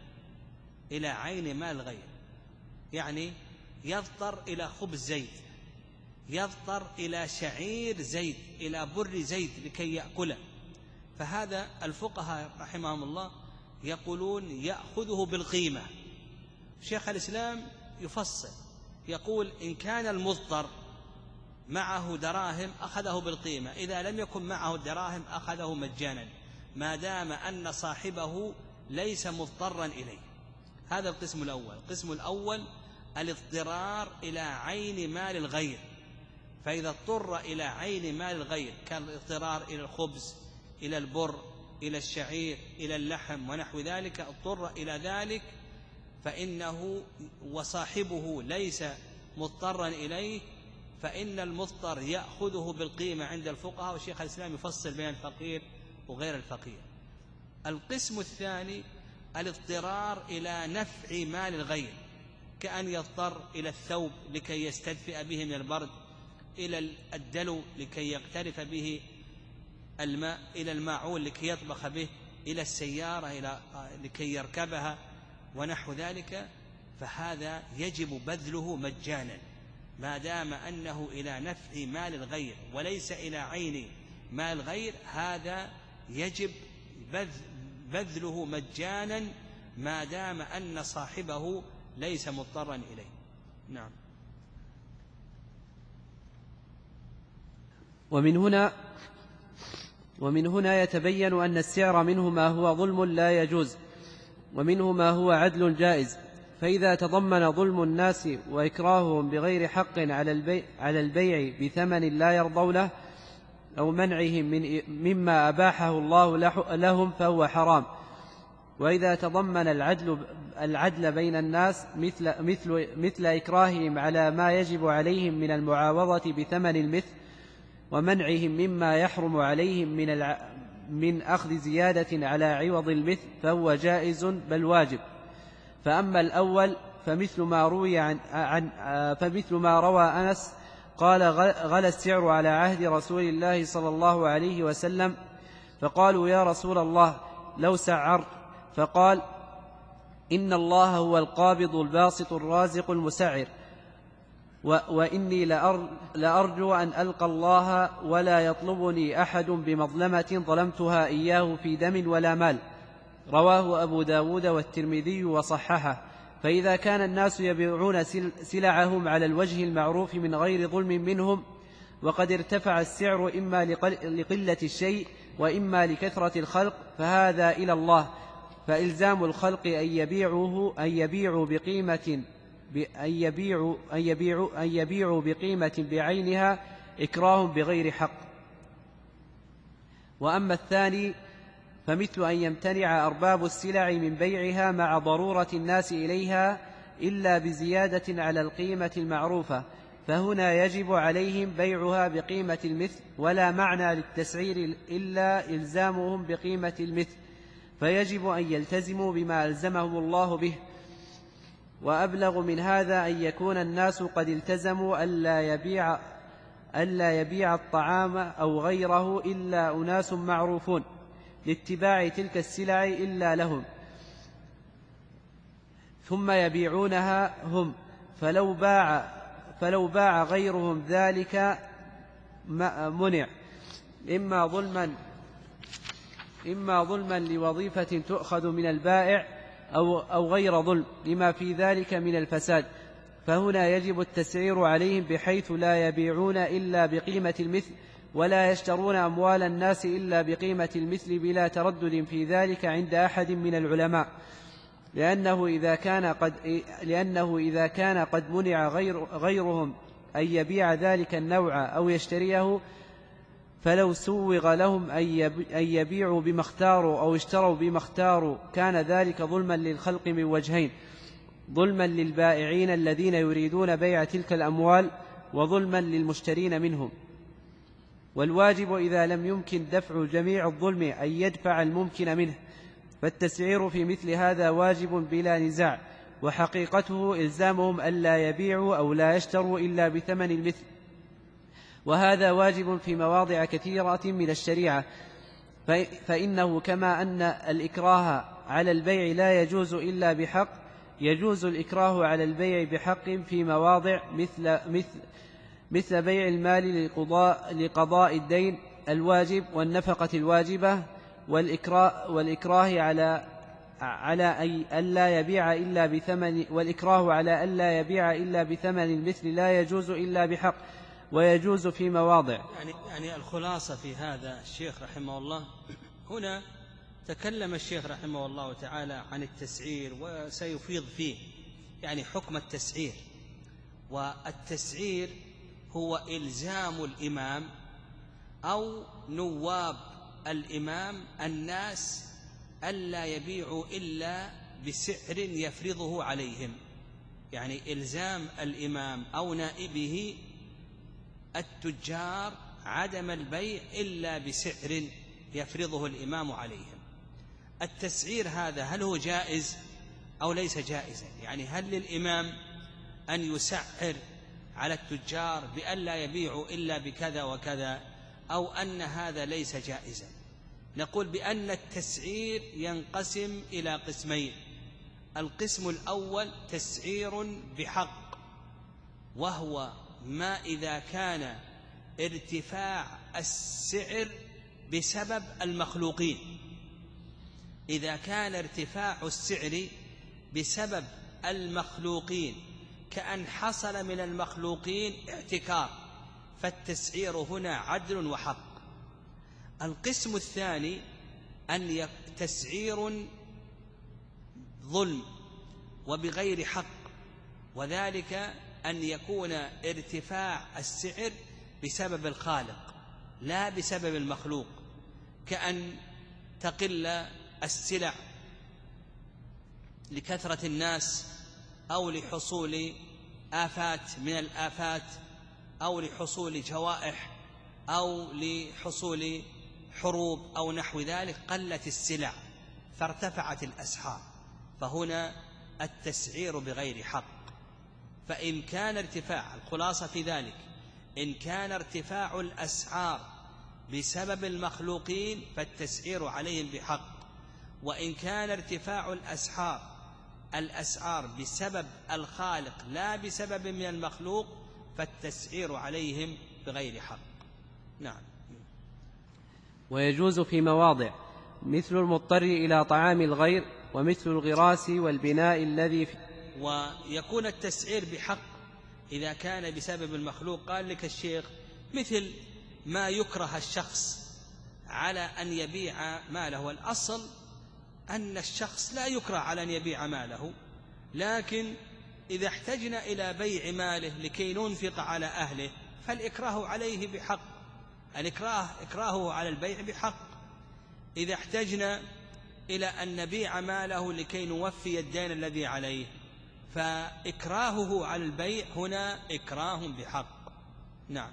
S2: الغير، يعني يضطر إلى خبز زيت، يضطر إلى شعير زيت، إلى بر زيت لكي يأكله. فهذا الفقهاء رحمهم الله يقولون يأخذه بالقيمة. شيخ الإسلام يفصل يقول: إن كان المضطر معه دراهم أخذه بالقيمة، إذا لم يكن معه الدراهم أخذه مجانا ما دام أن صاحبه ليس مضطرا إليه. هذا القسم الأول. القسم الأول الاضطرار إلى عين مال الغير، فإذا اضطر إلى عين مال الغير كالاضطرار إلى الخبز، إلى البر، إلى الشعير، إلى اللحم ونحو ذلك، اضطر إلى ذلك فإنه وصاحبه ليس مضطرا إليه، فإن المضطر يأخذه بالقيمة عند الفقهاء. وشيخ الإسلام يفصل بين الفقير وغير الفقير. القسم الثاني الاضطرار إلى نفع مال الغير، كأن يضطر إلى الثوب لكي يستدفئ به من البرد، إلى الدلو لكي يقترف به الماء، إلى الماعون لكي يطبخ به، إلى السيارة لكي يركبها ونحو ذلك. فهذا يجب بذله مجانا ما دام أنه إلى نفع مال الغير وليس إلى عين مال الغير. هذا يجب بذله مجانا ما دام أن صاحبه ليس مضطرا إليه. نعم.
S1: ومن هنا يتبين أن السعر منه ما هو ظلم لا يجوز، ومنه ما هو عدل جائز. فإذا تضمن ظلم الناس وإكراههم بغير حق على البيع بثمن لا يرضونه أو منعهم مما أباحه الله لهم فهو حرام. وإذا تضمن العدل بين الناس مثل إكراههم على ما يجب عليهم من المعاوضة بثمن المثل ومنعهم مما يحرم عليهم من أخذ زيادة على عوض المثل فهو جائز بل واجب. فأما الأول فمثل ما روى أنس قال: غلى السعر على عهد رسول الله صلى الله عليه وسلم، فقالوا: يا رسول الله لو سعرت. فقال: إن الله هو القابض الباسط الرازق المسعر، وإني لأرجو أن ألقى الله ولا يطلبني أحد بمظلمة ظلمتها إياه في دم ولا مال. رواه أبو داود والترمذي وصححه. فإذا كان الناس يبيعون سلعهم على الوجه المعروف من غير ظلم منهم، وقد ارتفع السعر إما لقلة الشيء وإما لكثرة الخلق، فهذا إلى الله. فإلزام الخلق أن يبيعوا بقيمة بعينها إكراه بغير حق. وأما الثاني فمثل أن يمتنع أرباب السلع من بيعها مع ضرورة الناس إليها إلا بزيادة على القيمة المعروفة، فهنا يجب عليهم بيعها بقيمة المثل، ولا معنى للتسعير إلا إلزامهم بقيمة المثل، فيجب أن يلتزموا بما ألزمهم الله به. وأبلغ من هذا أن يكون الناس قد التزموا ألا يبيع الطعام أو غيره إلا أناس معروفون لاتباع تلك السلع إلا لهم، ثم يبيعونها هم، فلو باع غيرهم ذلك منع، إما ظلما لوظيفة تؤخذ من البائع أو غير ظلم لما في ذلك من الفساد. فهنا يجب التسعير عليهم بحيث لا يبيعون إلا بقيمة المثل، ولا يشترون أموال الناس إلا بقيمة المثل بلا تردد في ذلك عند أحد من العلماء، لأنه إذا كان قد منع غيرهم أن يبيع ذلك النوع أو يشتريه، فلو سوغ لهم أن يبيعوا بما اختاروا أو اشتروا بما اختاروا كان ذلك ظلما للخلق من وجهين: ظلما للبائعين الذين يريدون بيع تلك الأموال، وظلما للمشترين منهم. والواجب إذا لم يمكن دفع جميع الظلم أن يدفع الممكن منه، فالتسعير في مثل هذا واجب بلا نزاع، وحقيقته إلزامهم ألا يبيعوا أو لا يشتروا إلا بثمن المثل، وهذا واجب في مواضع كثيرة من الشريعة. فإنه كما أن الإكراه على البيع لا يجوز إلا بحق، يجوز الإكراه على البيع بحق في مواضع مثل بيع المال لقضاء الدين الواجب والنفقة الواجبة، والإكراه على ألا يبيع إلا بثمن المثل لا يجوز إلا بحق، ويجوز في مواضع.
S2: يعني الخلاصة في هذا الشيخ رحمه الله، هنا تكلم الشيخ رحمه الله تعالى عن التسعير وسيفيض فيه، يعني حكم التسعير. والتسعير هو إلزام الإمام أو نواب الإمام الناس ألا يبيعوا إلا بسعر يفرضه عليهم، يعني إلزام الإمام أو نائبه التجار عدم البيع إلا بسعر يفرضه الإمام عليهم. التسعير هذا هل هو جائز أو ليس جائزا؟ يعني هل للإمام أن يسعر على التجار بألا يبيعوا إلا بكذا وكذا، أو أن هذا ليس جائزا؟ نقول بأن التسعير ينقسم إلى قسمين: القسم الأول تسعير بحق، وهو ما إذا كان ارتفاع السعر بسبب المخلوقين. إذا كان ارتفاع السعر بسبب المخلوقين كأن حصل من المخلوقين احتكار، فالتسعير هنا عدل وحق. القسم الثاني أن تسعير ظلم وبغير حق، وذلك أن يكون ارتفاع السعر بسبب الخالق لا بسبب المخلوق، كأن تقل السلع لكثرة الناس أو لحصول آفات من الآفات أو لحصول جوائح أو لحصول حروب أو نحو ذلك، قلت السلع فارتفعت الأسعار، فهنا التسعير بغير حق. فإن كان ارتفاع، الخلاصة في ذلك، إن كان ارتفاع الأسعار بسبب المخلوقين فالتسعير عليهم بحق، وإن كان ارتفاع الأسعار بسبب الخالق لا بسبب من المخلوق فالتسعير عليهم بغير حق. نعم.
S1: ويجوز في مواضع مثل المضطر إلى طعام الغير ومثل الغراس والبناء الذي
S2: ويكون التسعير بحق إذا كان بسبب المخلوق. قال لك الشيخ مثل ما يكره الشخص على أن يبيع ماله، والأصل أن الشخص لا يكره على أن يبيع ماله، لكن إذا احتجنا إلى بيع ماله لكي ننفق على أهله فالإكراه عليه بحق، إكراهه على البيع بحق. إذا احتجنا إلى أن نبيع ماله لكي نوفي الدين الذي عليه فإكراهه على البيع هنا إكراه بحق. نعم.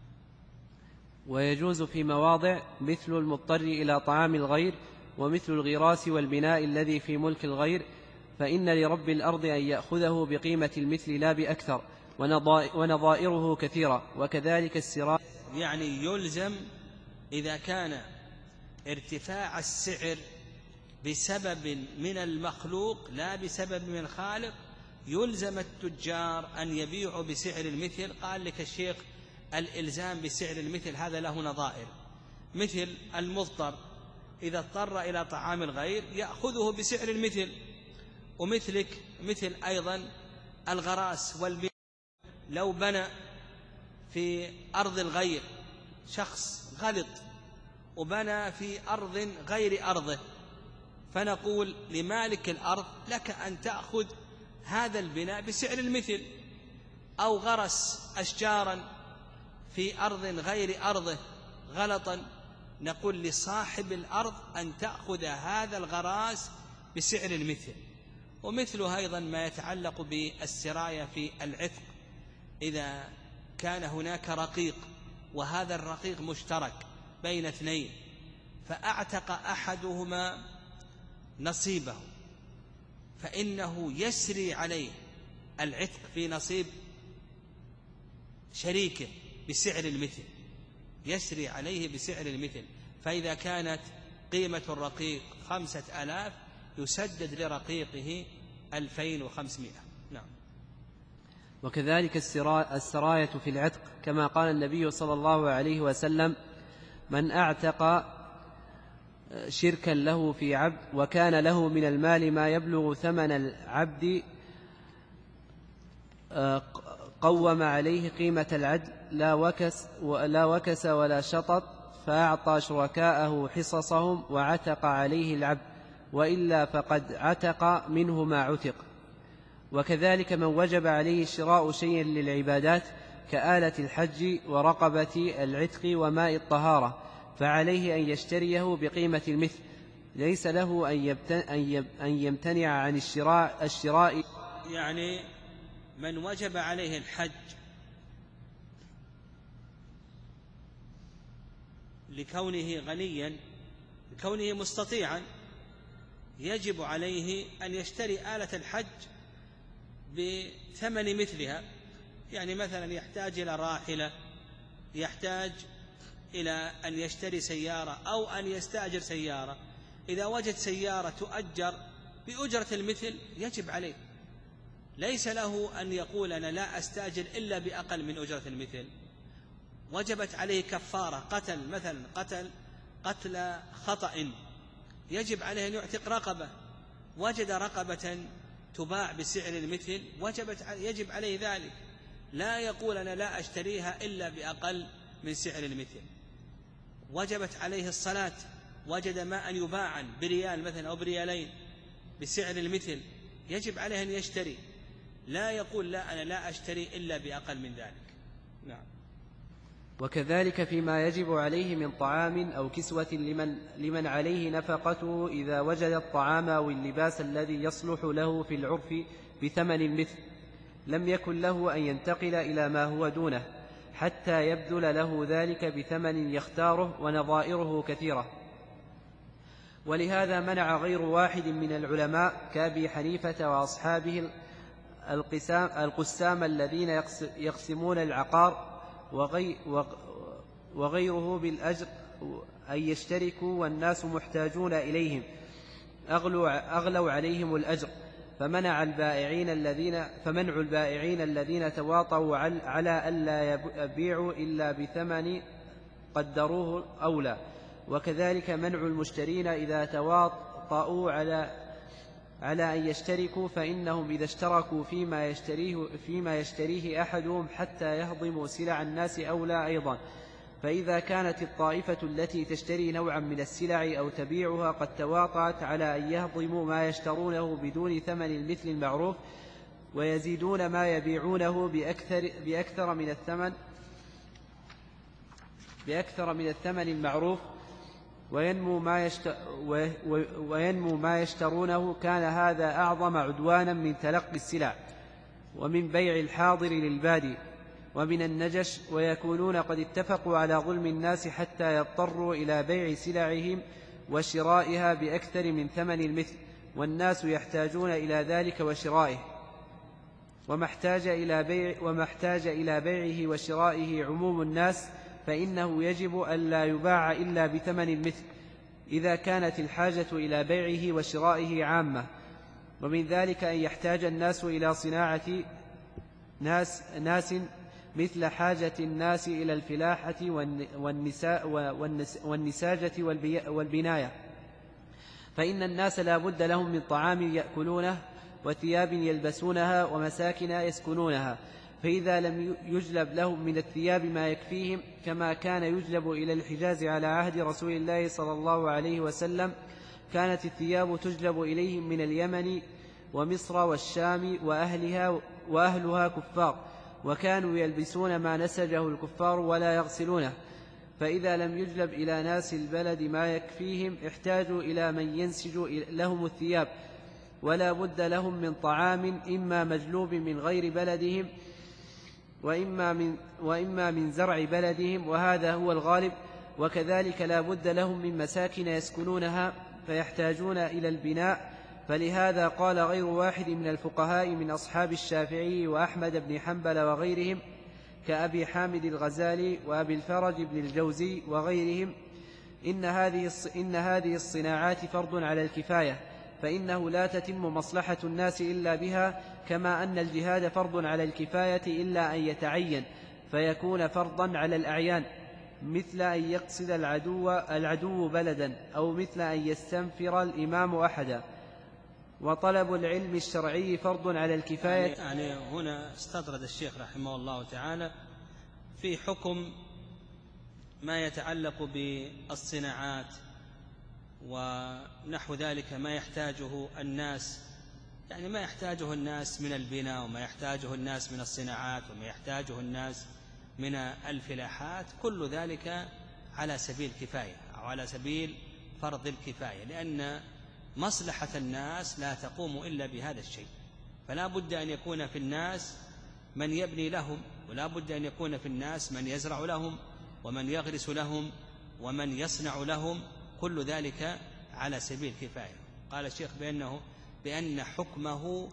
S1: ويجوز في مواضع مثل المضطر إلى طعام الغير ومثل الغراس والبناء الذي في ملك الغير، فإن لرب الأرض أن يأخذه بقيمة المثل لا بأكثر، ونظائره كثيرة، وكذلك السراء.
S2: يعني يلزم إذا كان ارتفاع السعر بسبب من المخلوق لا بسبب من الخالق يلزم التجار أن يبيعوا بسعر المثل. قال لك الشيخ الإلزام بسعر المثل هذا له نظائر، مثل المضطر إذا اضطر إلى طعام الغير يأخذه بسعر المثل، ومثلك مثل أيضا الغراس والبناء، لو بنى في أرض الغير، شخص غلط وبنى في أرض غير أرضه، فنقول لمالك الأرض لك أن تأخذ هذا البناء بسعر المثل. أو غرس أشجارا في أرض غير أرضه غلطا، نقول لصاحب الأرض أن تأخذ هذا الغراس بسعر المثل. ومثله أيضا ما يتعلق بالسراية في العتق، إذا كان هناك رقيق وهذا الرقيق مشترك بين اثنين فأعتق أحدهما نصيبه، فإنه يسري عليه العتق في نصيب شريكه بسعر المثل، يسري عليه بسعر المثل. فإذا كانت قيمة الرقيق 5000 يسدد لرقيقه 2500. نعم.
S1: وكذلك السراية في العتق، كما قال النبي صلى الله عليه وسلم: من أعتق شركا له في عبد وكان له من المال ما يبلغ ثمن العبد قوم عليه قيمة العدل لا وكس ولا شطط، فأعطى شركاءه حصصهم وعتق عليه العبد، وإلا فقد عتق منه ما عتق. وكذلك من وجب عليه شراء شيء للعبادات كآلة الحج ورقبة العتق وماء الطهارة فعليه أن يشتريه بقيمة المثل، ليس له أن يمتنع عن الشراء.
S2: يعني من وجب عليه الحج لكونه غنيا، لكونه مستطيعا، يجب عليه أن يشتري آلة الحج بثمن مثلها. يعني مثلا يحتاج إلى راحلة، يحتاج إلى أن يشتري سيارة أو أن يستأجر سيارة، إذا وجد سيارة تؤجر بأجرة المثل يجب عليه، ليس له أن يقول أنا لا أستأجر إلا بأقل من أجرة المثل. وجبت عليه كفارة قتل، مثلا قتل خطأ، يجب عليه أن يعتق رقبة، وجد رقبة تباع بسعر المثل يجب عليه ذلك، لا يقول أنا لا أشتريها إلا بأقل من سعر المثل. وجبت عليه الصلاة، وجد ماء يباعا بريال مثلا أو بريالين بسعر المثل، يجب عليه أن يشتري، لا يقول لا أنا لا أشتري إلا بأقل من ذلك. نعم.
S1: وكذلك فيما يجب عليه من طعام أو كسوة لمن عليه نفقته، إذا وجد الطعام أو اللباس الذي يصلح له في العرف بثمن المثل لم يكن له أن ينتقل إلى ما هو دونه حتى يبذل له ذلك بثمن يختاره، ونظائره كثيرة. ولهذا منع غير واحد من العلماء كأبي حنيفة وأصحابه القسام الذين يقسمون العقار وغيره بالأجر أن يشتركوا والناس محتاجون إليهم أغلوا عليهم الأجر، فمنع البائعين الذين تواطوا على ألا يبيعوا إلا بثمن قدروه أولى. وكذلك منع المشترين إذا تواطؤوا على أن يشتركوا، فإنهم إذا اشتركوا فيما يشتريه أحدهم حتى يهضموا سلع الناس أولى أيضا. فإذا كانت الطائفة التي تشتري نوعا من السلع أو تبيعها قد تواطأت على أن يهضموا ما يشترونه بدون ثمن المثل المعروف، ويزيدون ما يبيعونه بأكثر من الثمن المعروف، وينمو ما يشترونه، كان هذا أعظم عدوانا من تلقي السلع ومن بيع الحاضر للبادي ومن النجش، ويكونون قد اتفقوا على ظلم الناس حتى يضطروا إلى بيع سلعهم وشرائها بأكثر من ثمن المثل، والناس يحتاجون إلى ذلك وشرائه. وما احتاج إلى بيعه وشرائه عموم الناس فإنه يجب ألا يباع إلا بثمن المثل إذا كانت الحاجة إلى بيعه وشرائه عامة. ومن ذلك أن يحتاج الناس إلى صناعة ناس مثل حاجة الناس إلى الفلاحة والنساجة والبناية، فإن الناس لا بد لهم من طعام يأكلونه وثياب يلبسونها ومساكن يسكنونها، فإذا لم يجلب لهم من الثياب ما يكفيهم كما كان يجلب إلى الحجاز على عهد رسول الله صلى الله عليه وسلم، كانت الثياب تجلب إليهم من اليمن ومصر والشام وأهلها كفار، وكانوا يلبسون ما نسجه الكفار ولا يغسلونه. فإذا لم يجلب إلى ناس البلد ما يكفيهم احتاجوا إلى من ينسج لهم الثياب، ولا بد لهم من طعام إما مجلوب من غير بلدهم وإما من زرع بلدهم، وهذا هو الغالب. وكذلك لا بد لهم من مساكن يسكنونها فيحتاجون إلى البناء. فلهذا قال غير واحد من الفقهاء من أصحاب الشافعي وأحمد بن حنبل وغيرهم كأبي حامد الغزالي وأبي الفرج بن الجوزي وغيرهم إن هذه الصناعات فرض على الكفاية، فإنه لا تتم مصلحة الناس إلا بها، كما أن الجهاد فرض على الكفاية إلا أن يتعين فيكون فرضا على الأعيان، مثل أن يقصد العدو بلدا، أو مثل أن يستنفر الإمام أحدا. وطلب العلم الشرعي فرض على الكفاية.
S2: يعني هنا استطرد الشيخ رحمه الله تعالى في حكم ما يتعلق بالصناعات ونحو ذلك، ما يحتاجه الناس، يعني ما يحتاجه الناس من البناء، وما يحتاجه الناس من الصناعات، وما يحتاجه الناس من الفلاحات، كل ذلك على سبيل الكفاية أو على سبيل فرض الكفاية، لأن مصلحة الناس لا تقوم إلا بهذا الشيء. فلا بد أن يكون في الناس من يبني لهم، ولا بد أن يكون في الناس من يزرع لهم ومن يغرس لهم ومن يصنع لهم، كل ذلك على سبيل الكفاية. قال الشيخ بأن حكمه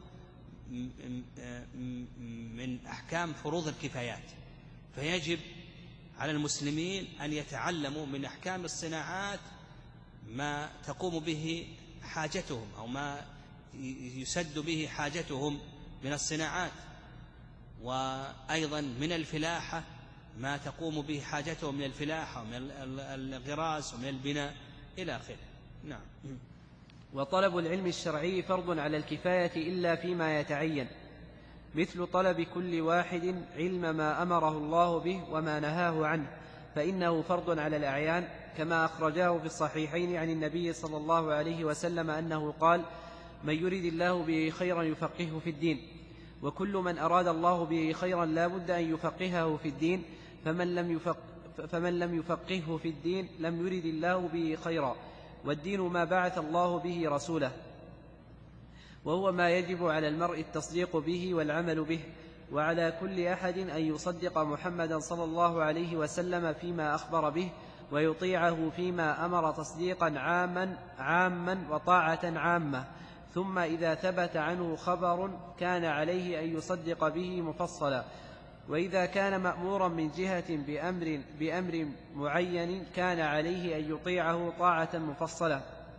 S2: من أحكام فروض الكفايات، فيجب على المسلمين أن يتعلموا من أحكام الصناعات ما تقوم به حاجتهم أو ما يسد به حاجتهم من الصناعات، وأيضا من الفلاحة ما تقوم به حاجتهم من الفلاحة ومن الغراس ومن البناء إلى آخره. نعم.
S1: وطلب العلم الشرعي فرض على الكفاية إلا فيما يتعين، مثل طلب كل واحد علم ما أمره الله به وما نهاه عنه، فإنه فرض على الأعيان، كما أخرجاه في الصحيحين عن النبي صلى الله عليه وسلم أنه قال: من يرد الله به خيرا يفقهه في الدين. وكل من أراد الله به خيرا لا بد أن يفقهه في الدين، فمن لم يفقهه في الدين لم يرد الله به خيرا. والدين ما بعث الله به رسوله، وهو ما يجب على المرء التصديق به والعمل به، وعلى كل أحد أن يصدق محمدا صلى الله عليه وسلم فيما أخبر به، ويطيعه فيما أمر تصديقا عاما وطاعة عامة. ثم إذا ثبت عنه خبر كان عليه أن يصدق به مفصلا، وإذا كان مأمورا من جهة بأمر معين كان عليه أن يطيعه طاعة مفصلة.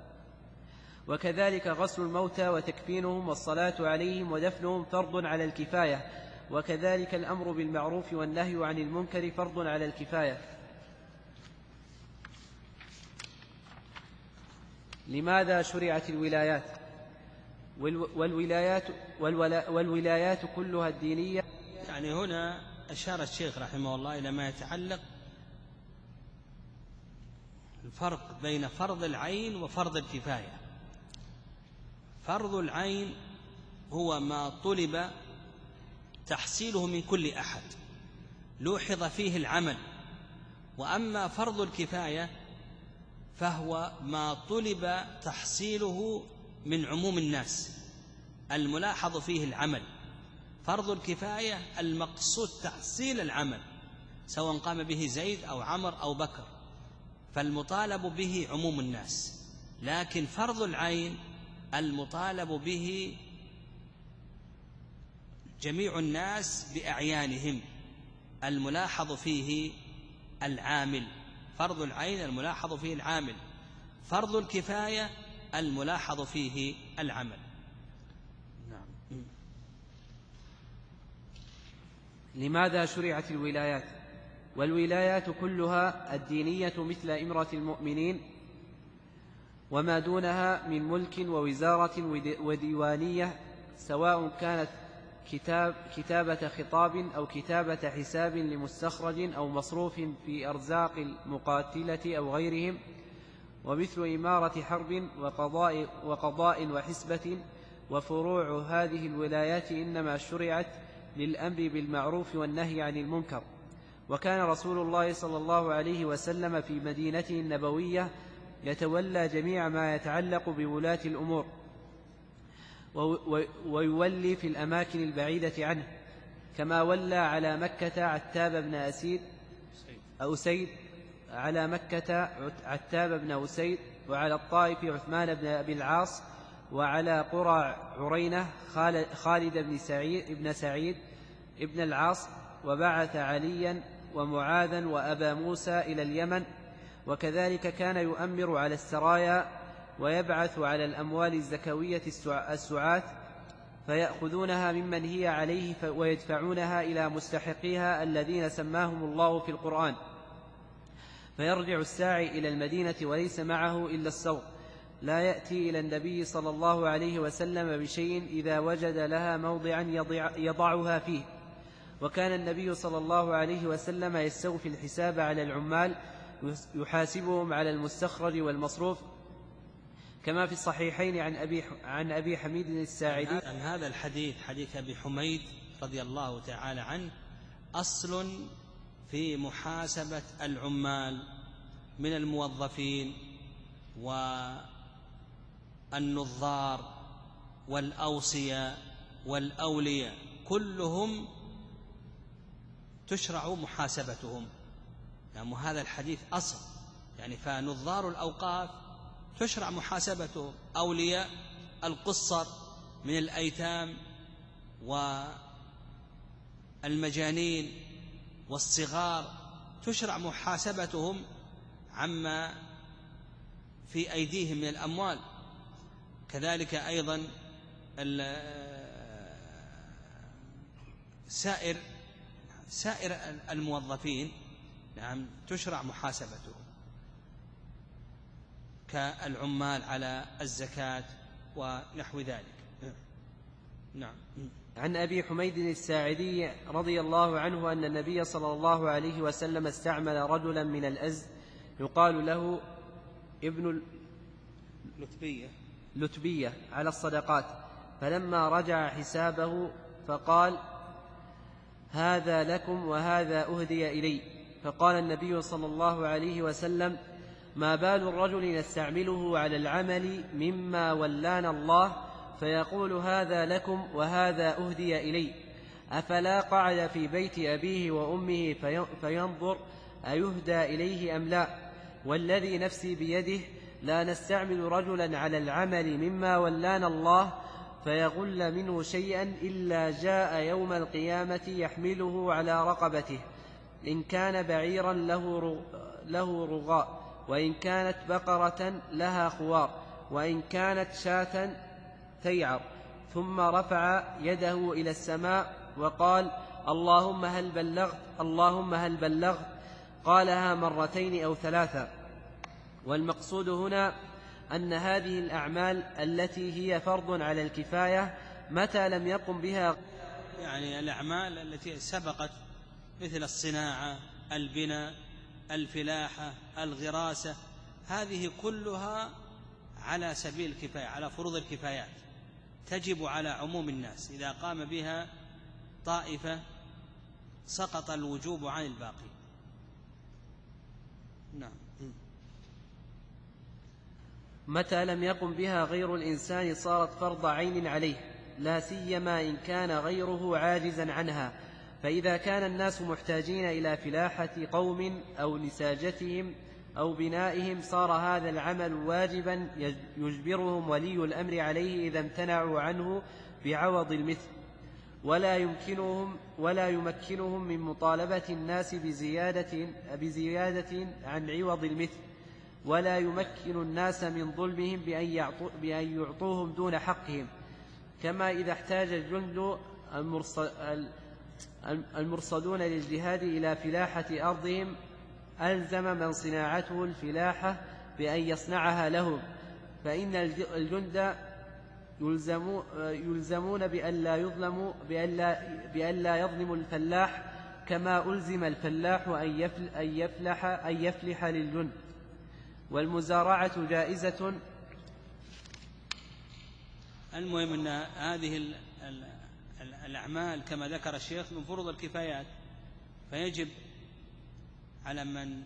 S1: وكذلك غسل الموتى وتكفينهم والصلاة عليهم ودفنهم فرض على الكفاية، وكذلك الأمر بالمعروف والنهي عن المنكر فرض على الكفاية. لماذا شرعت الولايات؟ والولايات كلها الدينية.
S2: يعني هنا أشار الشيخ رحمه الله إلى ما يتعلق الفرق بين فرض العين وفرض الكفاية. فرض العين هو ما طلب تحصيله من كل أحد لوحظ فيه العمل، وأما فرض الكفاية فهو ما طلب تحصيله من عموم الناس الملاحظ فيه العمل. فرض الكفاية المقصود تحصيل العمل، سواء قام به زيد أو عمر أو بكر، فالمطالب به عموم الناس. لكن فرض العين المطالب به جميع الناس بأعيانهم، الملاحظ فيه العامل. فرض العين الملاحظ فيه العامل، فرض الكفاية الملاحظ فيه العمل. نعم.
S1: لماذا شرعت الولايات؟ والولايات كلها الدينية مثل إمرة المؤمنين وما دونها من ملك ووزارة وديوانية، سواء كانت كتابة خطاب أو كتابة حساب لمستخرج أو مصروف في أرزاق المقاتلة أو غيرهم، ومثل إمارة حرب وقضاء وحسبة. وفروع هذه الولايات إنما شرعت للأمر بالمعروف والنهي عن المنكر. وكان رسول الله صلى الله عليه وسلم في مدينته النبوية يتولى جميع ما يتعلق بولاة الأمور، ويولي في الأماكن البعيدة عنه، كما ولى على مكة عتاب بن أسيد، على مكة عتاب بن أسيد، وعلى الطائف عثمان بن أبي العاص، وعلى قرى عرينة خالد بن سعيد ابن العاص، وبعث عليا ومعاذا وأبا موسى إلى اليمن. وكذلك كان يؤمر على السرايا ويبعث على الأموال الزكوية السعاة، فيأخذونها ممن هي عليه ويدفعونها إلى مستحقيها الذين سماهم الله في القرآن، فيرجع الساعي إلى المدينة وليس معه إلا السوق، لا يأتي إلى النبي صلى الله عليه وسلم بشيء إذا وجد لها موضعا يضعها فيه. وكان النبي صلى الله عليه وسلم يستوفي الحساب على العمال، يحاسبهم على المستخرج والمصروف، كما في الصحيحين عن أبي حميد الساعدي.
S2: عن هذا الحديث، حديث أبي حميد رضي الله تعالى عنه، أصل في محاسبة العمال من الموظفين والنظار والأوصياء والأولياء، كلهم تشرع محاسبتهم. يعني هذا الحديث أصل، يعني فنظار الأوقاف تشرع محاسبتهم، أولياء القصر من الأيتام والمجانين والصغار تشرع محاسبتهم عما في أيديهم من الأموال. كذلك أيضا سائر الموظفين، نعم، تشرع محاسبتهم. كالعمال على الزكاة ونحو ذلك. نعم.
S1: عن أبي حميد الساعدي رضي الله عنه أن النبي صلى الله عليه وسلم استعمل رجلا من الأزد يقال له ابن لتبية على الصدقات، فلما رجع حسابه فقال: هذا لكم وهذا أهدي إلي. فقال النبي صلى الله عليه وسلم: ما بال الرجل نستعمله على العمل مما ولانا الله فيقول هذا لكم وهذا أهدي إلي، أفلا قعد في بيت أبيه وأمه فينظر أيهدى إليه أم لا؟ والذي نفسي بيده لا نستعمل رجلا على العمل مما ولانا الله فيغل منه شيئا إلا جاء يوم القيامة يحمله على رقبته، إن كان بعيرا له رغاء، وإن كانت بقرة لها خوار، وإن كانت شاة تيعر، ثم رفع يده إلى السماء وقال: اللهم هل بلغت؟ اللهم هل بلغت؟ قالها مرتين أو ثلاثا. والمقصود هنا أن هذه الأعمال التي هي فرض على الكفاية متى لم يقم بها،
S2: يعني الأعمال التي سبقت مثل الصناعة، البناء، الفلاحة، الغراسة، هذه كلها على سبيل الكفاية، على فروض الكفايات، تجب على عموم الناس، إذا قام بها طائفة سقط الوجوب عن الباقي. نعم.
S1: متى لم يقم بها غير الإنسان صارت فرض عين عليه، لا سيما إن كان غيره عاجزا عنها. فإذا كان الناس محتاجين إلى فلاحة قوم أو نساجتهم أو بنائهم صار هذا العمل واجبا يجبرهم ولي الأمر عليه إذا امتنعوا عنه بعوض المثل، ولا يمكنهم من مطالبة الناس بزيادة عن عوض المثل، ولا يمكن الناس من ظلمهم بأن يعطوهم دون حقهم. كما إذا احتاج الجند المرصدون للجهاد إلى فلاحة أرضهم ألزم من صناعته الفلاحة بأن يصنعها لهم، فإن الجند يلزمون بأن لا يظلموا الفلاح، كما ألزم الفلاح أن يفلح للجند. والمزارعة جائزة.
S2: المهم أن هذه الأعمال كما ذكر الشيخ من فروض الكفايات، فيجب على من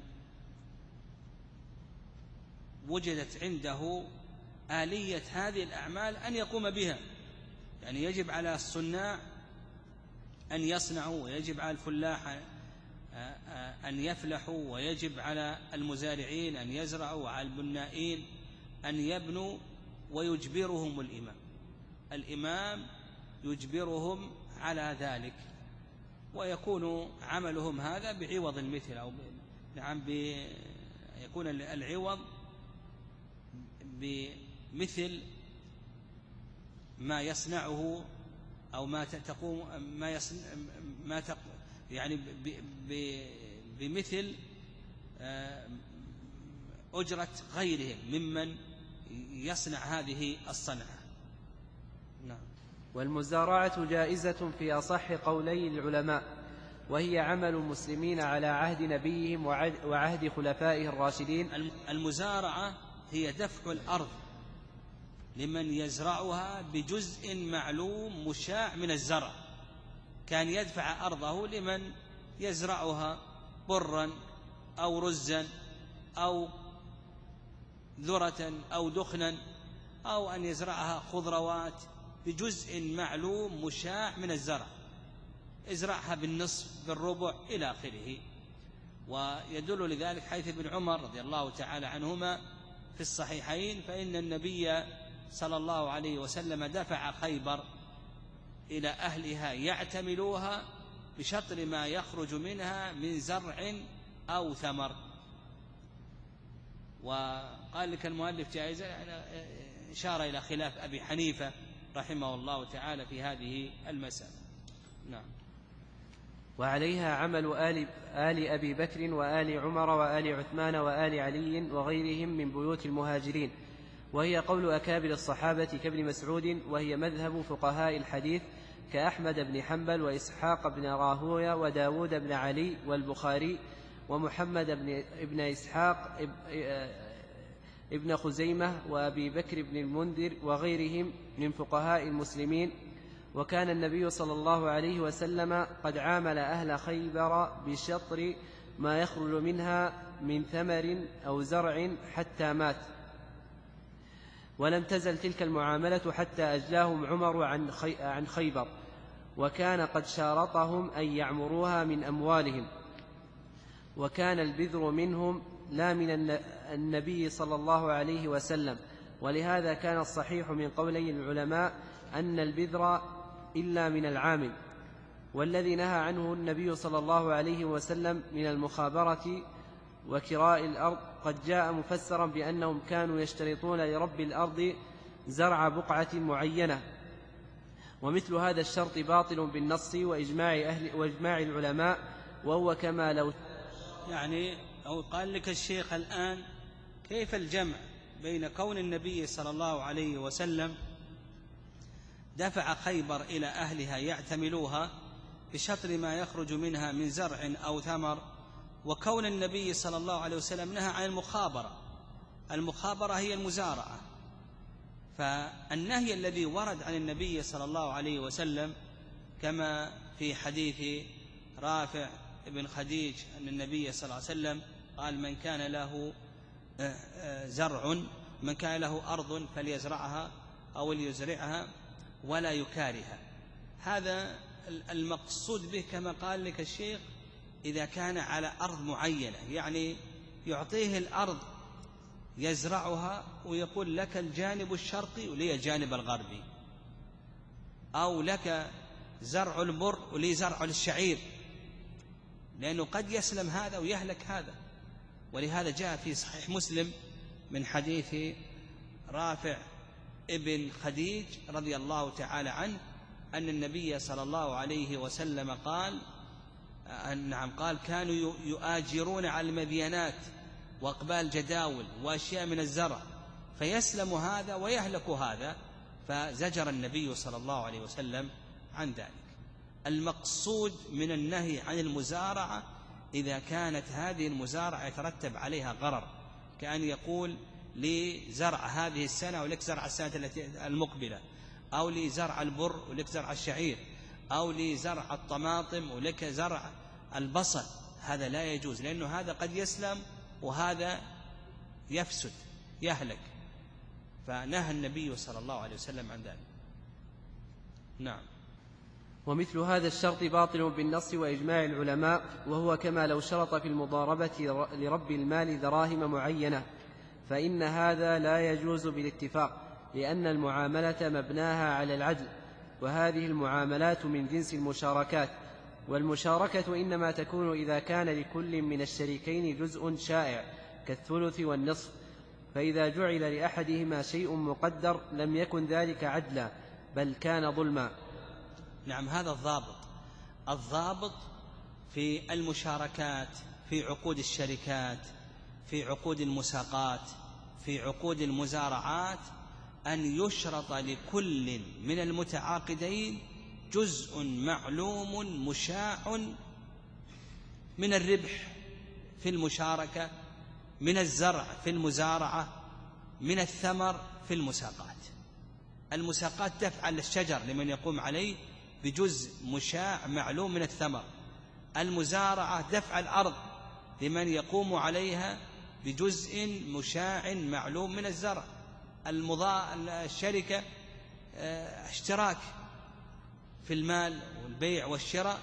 S2: وجدت عنده آلية هذه الأعمال أن يقوم بها، يعني يجب على الصناع أن يصنعوا، ويجب على الفلاح أن يفلحوا، ويجب على المزارعين أن يزرعوا، وعلى البنائين أن يبنوا، ويجبرهم الإمام يجبرهم على ذلك، ويكون عملهم هذا بعوض المثل، أو يكون العوض بمثل ما يصنعه، أو يعني بمثل أجرة غيرهم ممن يصنع هذه الصنعة. نعم.
S1: والمزارعة جائزة في أصح قولي العلماء، وهي عمل المسلمين على عهد نبيهم وعهد خلفائه الراشدين.
S2: المزارعة هي دفع الأرض لمن يزرعها بجزء معلوم مشاع من الزرع، كان يدفع أرضه لمن يزرعها برا أو رزا أو ذرة أو دخنا، أو أن يزرعها خضروات بجزء معلوم مشاع من الزرع، ازرعها بالنصف بالربع إلى آخره. ويدل لذلك حيث ابن عمر رضي الله تعالى عنهما في الصحيحين، فإن النبي صلى الله عليه وسلم دفع خيبر إلى أهلها يعتملوها بشطر ما يخرج منها من زرع أو ثمر. وقال لك المؤلف جائزة، إشارة إلى خلاف أبي حنيفة رحمه الله تعالى في هذه المسألة. نعم.
S1: وعليها عمل آل أبي بكر وآل عمر وآل عثمان وآل علي وغيرهم من بيوت المهاجرين، وهي قول أكابر الصحابة كابن مسعود، وهي مذهب فقهاء الحديث كأحمد بن حنبل وإسحاق بن راهويه وداود بن علي والبخاري ومحمد بن إسحاق ابن خزيمة وأبي بكر بن المنذر وغيرهم من فقهاء المسلمين. وكان النبي صلى الله عليه وسلم قد عامل أهل خيبر بشطر ما يخرج منها من ثمر أو زرع حتى مات، ولم تزل تلك المعاملة حتى أجلاهم عمر عن خيبر، وكان قد شارطهم أن يعمروها من أموالهم، وكان البذر منهم لا من النبي صلى الله عليه وسلم. ولهذا كان الصحيح من قولي العلماء أن البذر إلا من العامل، والذي نهى عنه النبي صلى الله عليه وسلم من المخابرة وكراء الأرض قد جاء مفسرا بأنهم كانوا يشترطون لرب الأرض زرع بقعة معينة، ومثل هذا الشرط باطل بالنص وإجماع العلماء، وهو كما لو
S2: يعني أو قال لك الشيخ الآن كيف الجمع بين كون النبي صلى الله عليه وسلم دفع خيبر إلى أهلها يعتملوها بشطر ما يخرج منها من زرع أو ثمر، وكون النبي صلى الله عليه وسلم نهى عن المخابرة هي المزارعة. فالنهي الذي ورد عن النبي صلى الله عليه وسلم كما في حديث رافع بن خديج أن النبي صلى الله عليه وسلم قال من كان له أرض فليزرعها أو ليزرعها ولا يكارها. هذا المقصود به كما قال لك الشيخ إذا كان على أرض معينة، يعني يعطيه الأرض يزرعها ويقول لك الجانب الشرقي ولي الجانب الغربي، أو لك زرع البر ولي زرع الشعير، لأنه قد يسلم هذا ويهلك هذا. ولهذا جاء في صحيح مسلم من حديث رافع ابن خديج رضي الله تعالى عنه أن النبي صلى الله عليه وسلم قال كانوا يؤاجرون على المدينات وأقبال جداول وأشياء من الزرع، فيسلم هذا ويهلك هذا، فزجر النبي صلى الله عليه وسلم عن ذلك. المقصود من النهي عن المزارعة إذا كانت هذه المزارعة يترتب عليها غرر، كأن يقول لي زرع هذه السنة ولك زرع السنة المقبلة، أو لي زرع البر ولك زرع الشعير، أو لي زرع الطماطم ولك زرع البصل، هذا لا يجوز، لأنه هذا قد يسلم وهذا يفسد يهلك، فنهى النبي صلى الله عليه وسلم عن ذلك. نعم.
S1: ومثل هذا الشرط باطل بالنص وإجماع العلماء، وهو كما لو شرط في المضاربة لرب المال دراهم معينة، فإن هذا لا يجوز بالاتفاق، لأن المعاملة مبناها على العدل، وهذه المعاملات من جنس المشاركات، والمشاركة إنما تكون إذا كان لكل من الشريكين جزء شائع كالثلث والنصف، فإذا جعل لأحدهما شيء مقدر لم يكن ذلك عدلا بل كان ظلما.
S2: نعم، هذا الضابط في المشاركات، في عقود الشركات، في عقود المساقات، في عقود المزارعات، أن يشرط لكل من المتعاقدين جزء معلوم مشاع من الربح في المشاركة، من الزرع في المزارعة، من الثمر في المساقات. المساقات دفع الشجر لمن يقوم عليه بجزء مشاع معلوم من الثمر، المزارعة دفع الأرض لمن يقوم عليها بجزء مشاع معلوم من الزرع، الشركة اشتراك في المال والبيع والشراء،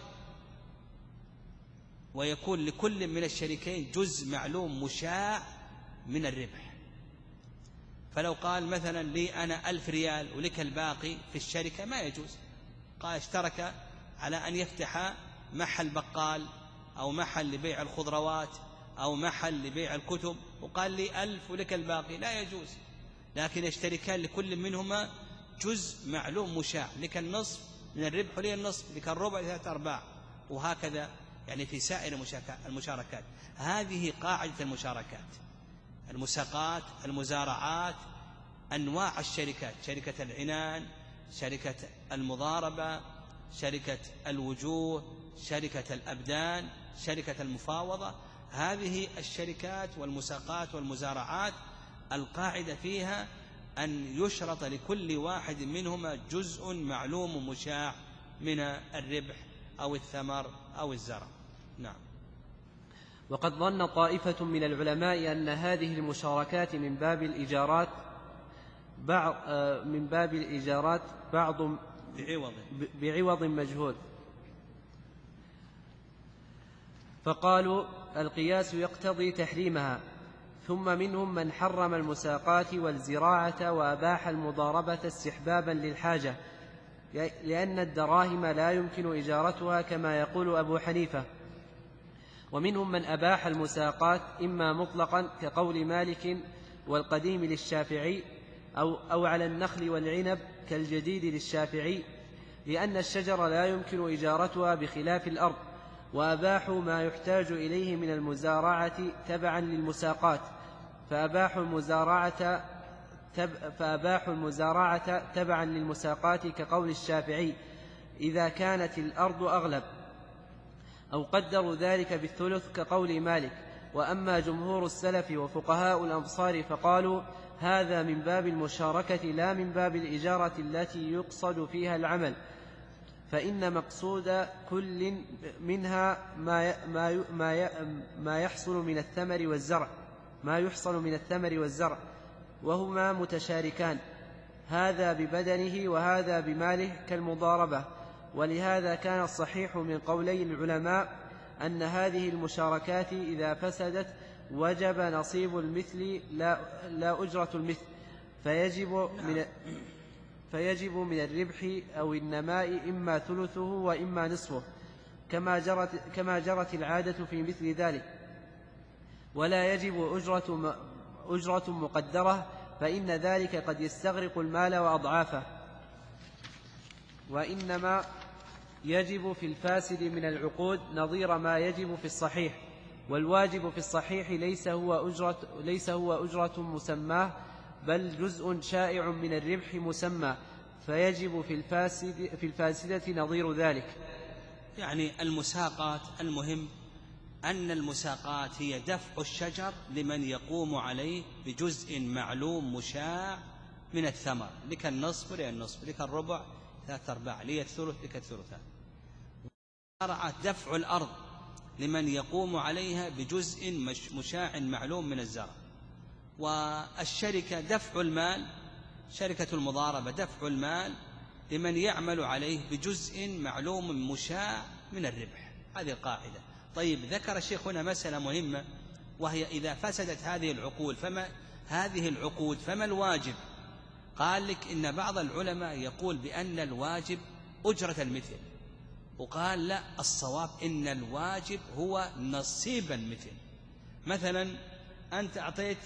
S2: ويكون لكل من الشريكين جزء معلوم مشاع من الربح. فلو قال مثلا لي أنا 1000 ريال ولك الباقي في الشركة ما يجوز. قال اشترك على أن يفتح محل بقال أو محل لبيع الخضروات أو محل لبيع الكتب، وقال لي 1000 ولك الباقي، لا يجوز. لكن يشتركان لكل منهما جزء معلوم مشاع، لك النصف من الربح ولي النصف، لك الربع 3/4، وهكذا يعني في سائر المشاركات. هذه قاعدة المشاركات: المساقات، المزارعات، أنواع الشركات: شركة العنان، شركة المضاربة، شركة الوجوه، شركة الأبدان، شركة المفاوضة. هذه الشركات والمساقات والمزارعات القاعدة فيها أن يشرط لكل واحد منهما جزء معلوم مشاع من الربح أو الثمر أو الزرع. نعم.
S1: وقد ظن طائفة من العلماء أن هذه المشاركات من باب الإيجارات بعض بعوض مجهول، فقالوا القياس يقتضي تحريمها. ثم منهم من حرم المساقات والزراعة وأباح المضاربة استحبابا للحاجة، لأن الدراهم لا يمكن إجارتها كما يقول أبو حنيفة. ومنهم من أباح المساقات إما مطلقا كقول مالك والقديم للشافعي، أو على النخل والعنب كالجديد للشافعي، لأن الشجر لا يمكن إجارتها بخلاف الأرض. وأباحوا ما يحتاج إليه من المزارعة تبعا للمساقات، فأباحوا المزارعة تبعا للمساقات كقول الشافعي إذا كانت الأرض أغلب، أو قدروا ذلك بالثلث كقول مالك. وأما جمهور السلف وفقهاء الأمصار فقالوا هذا من باب المشاركة لا من باب الإجارة التي يقصد فيها العمل، فإن مقصود كل منها ما يحصل من الثمر والزرع، وهما متشاركان، هذا ببدنه وهذا بماله كالمضاربة. ولهذا كان الصحيح من قولي العلماء أن هذه المشاركات إذا فسدت وجب نصيب المثل لا أجرة المثل، فيجب من الربح أو النماء إما ثلثه وإما نصفه، كما جرت العادة في مثل ذلك. ولا يجب أجرة مقدرة، فإن ذلك قد يستغرق المال وأضعافه. وإنما يجب في الفاسد من العقود نظير ما يجب في الصحيح، والواجب في الصحيح ليس هو أجرة مسماه، بل جزء شائع من الربح مسمى، فيجب في الفاسدة نظير ذلك.
S2: يعني المساقات، المهم أن المساقات هي دفع الشجر لمن يقوم عليه بجزء معلوم مشاع من الثمر، لك النصف لك النصف، لك الربع 3/4، لي الثلث لك الثلثان. دفع الأرض لمن يقوم عليها بجزء مشاع معلوم من الزرع. والشركة دفع المال، شركة المضاربة دفع المال لمن يعمل عليه بجزء معلوم مشاع من الربح. هذه القاعدة. طيب، ذكر الشيخ هنا مسألة مهمة، وهي إذا فسدت هذه العقود فما الواجب؟ قال لك إن بعض العلماء يقول بأن الواجب أجرة المثل، وقال لا، الصواب إن الواجب هو نصيب المثل. مثلا أنت أعطيت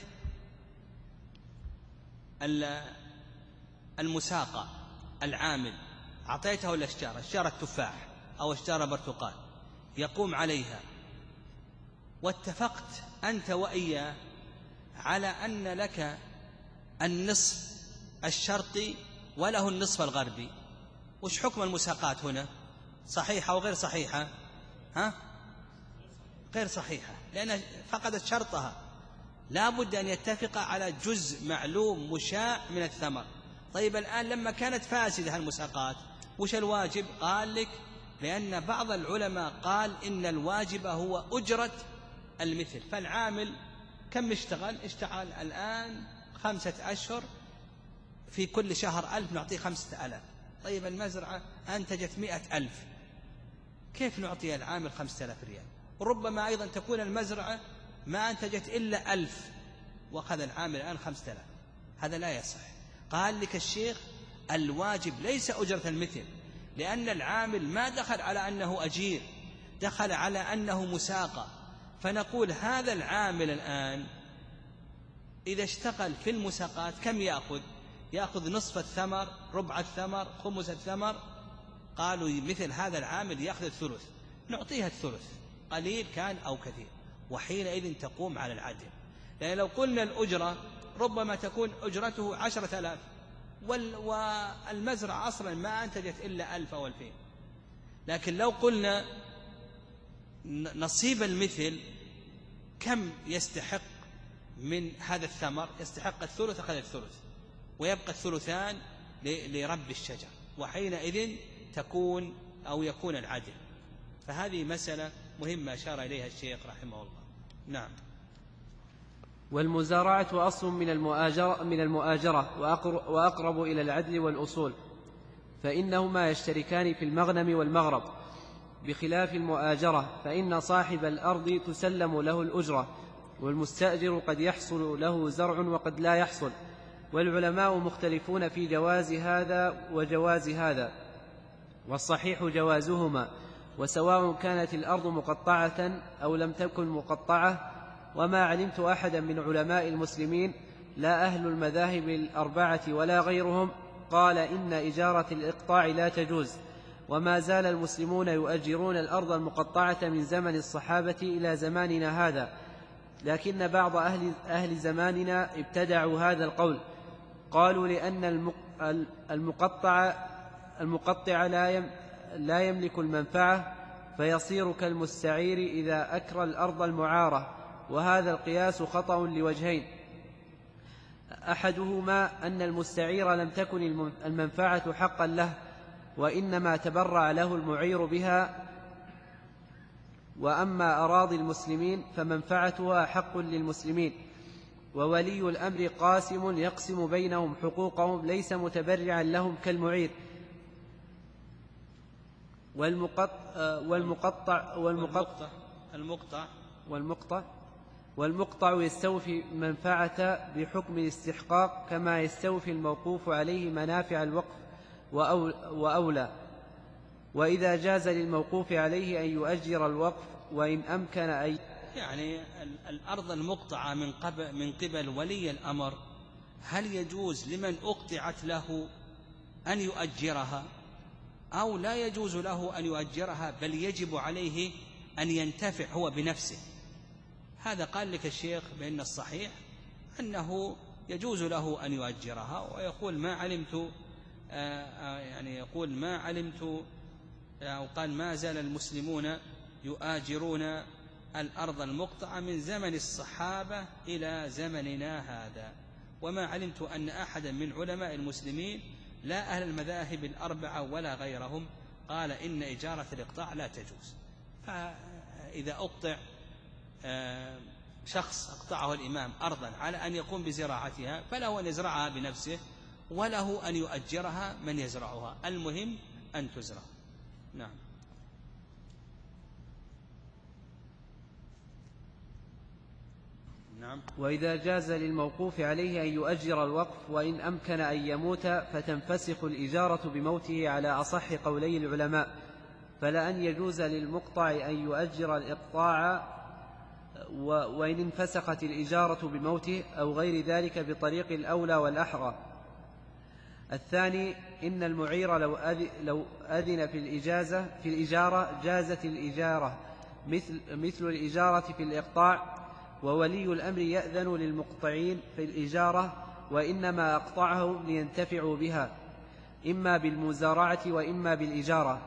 S2: المساقة العامل، أعطيته الأشجار، أشجار التفاح أو أشجار برتقال، يقوم عليها، واتفقت أنت وإياه على أن لك النصف الشرقي وله النصف الغربي. وش حكم المساقات هنا؟ صحيحة وغير صحيحة؟ غير صحيحة، لأنها فقدت شرطها. لا بد أن يتفق على جزء معلوم مشاع من الثمر. طيب، الآن لما كانت فاسدة المساقات، وش الواجب؟ قال لك لأن بعض العلماء قال إن الواجب هو أجرة المثل. فالعامل كم اشتغل الآن 5 أشهر، في كل شهر 1000، نعطيه 5000. طيب، المزرعة أنتجت 100,000، كيف نعطي العامل 5000 ريال؟ وربما أيضا تكون المزرعة ما أنتجت إلا 1000، وأخذ العامل الآن 5000. هذا لا يصح. قال لك الشيخ الواجب ليس أجرة المثل، لأن العامل ما دخل على أنه أجير، دخل على أنه مساقى. فنقول هذا العامل الآن إذا اشتغل في المساقات كم يأخذ نصف الثمر، ربع الثمر، خمس الثمر. قالوا مثل هذا العامل يأخذ الثلث. نعطيها الثلث، قليل كان أو كثير، وحينئذ تقوم على العدل. لأن لو قلنا الأجرة ربما تكون أجرته 10,000 والمزرعة أصلا ما أنتجت إلا 1000 أو 2000، لكن لو قلنا نصيب المثل كم يستحق من هذا الثمر، يستحق الثلث، أخذ الثلث، ويبقى الثلثان لرب الشجر، وحينئذ تكون أو يكون العدل. فهذه مسألة مهمة أشار إليها الشيخ رحمه الله. نعم.
S1: والمزارعة أصل من المؤاجرة وأقرب إلى العدل والأصول، فإنهما يشتركان في المغنم والمغرب، بخلاف المؤاجرة فإن صاحب الأرض تسلم له الأجرة، والمستأجر قد يحصل له زرع وقد لا يحصل. والعلماء مختلفون في جواز هذا وجواز هذا، والصحيح جوازهما، وسواء كانت الأرض مقطعة أو لم تكن مقطعة. وما علمت أحدا من علماء المسلمين لا أهل المذاهب الأربعة ولا غيرهم قال إن إجارة الإقطاع لا تجوز. وما زال المسلمون يؤجرون الأرض المقطعة من زمن الصحابة إلى زماننا هذا، لكن بعض أهل زماننا ابتدعوا هذا القول، قالوا لأن المقطع لا يملك المنفعة، فيصير كالمستعير إذا أكرى الأرض المعارة. وهذا القياس خطأ لوجهين: أحدهما أن المستعير لم تكن المنفعة حقا له، وإنما تبرع له المعير بها، وأما أراضي المسلمين فمنفعتها حق للمسلمين، وولي الأمر قاسم يقسم بينهم حقوقهم، ليس متبرعا لهم كالمعير. والمقطع يستوفي منفعة بحكم الاستحقاق، كما يستوفي الموقوف عليه منافع الوقف وأولى. وإذا جاز للموقوف عليه أن يؤجر الوقف وإن أمكن أن
S2: يعني الأرض المقطعة من قبل ولي الأمر، هل يجوز لمن أقطعت له أن يؤجرها أو لا يجوز له أن يؤجرها، بل يجب عليه أن ينتفع هو بنفسه؟ هذا قال لك الشيخ بأن الصحيح أنه يجوز له أن يؤجرها، ويقول ما علمت أو قال ما زال المسلمون يؤاجرون الأرض المقطعة من زمن الصحابة إلى زمننا هذا، وما علمت أن أحدا من علماء المسلمين لا أهل المذاهب الأربعة ولا غيرهم قال إن إجارة الإقطاع لا تجوز. فإذا أقطع شخص أقطعه الإمام أرضا على أن يقوم بزراعتها، فله أن يزرعها بنفسه، وله أن يؤجرها من يزرعها، المهم أن تزرع. نعم. نعم.
S1: وإذا جاز للموقوف عليه أن يؤجر الوقف وإن أمكن أن يموت فتنفسخ الإجارة بموته على أصح قولي العلماء، فلأن يجوز للمقطع أن يؤجر الإقطاع وإن انفسخت الإجارة بموته أو غير ذلك بطريق الأولى والأحرى. الثاني: إن المعير لو أذن في الإجارة جازت الإجارة مثل الإجارة في الإقطاع، وولي الأمر يأذن للمقطعين في الإجارة، وإنما أقطعهم لينتفعوا بها إما بالمزارعة وإما بالإجارة.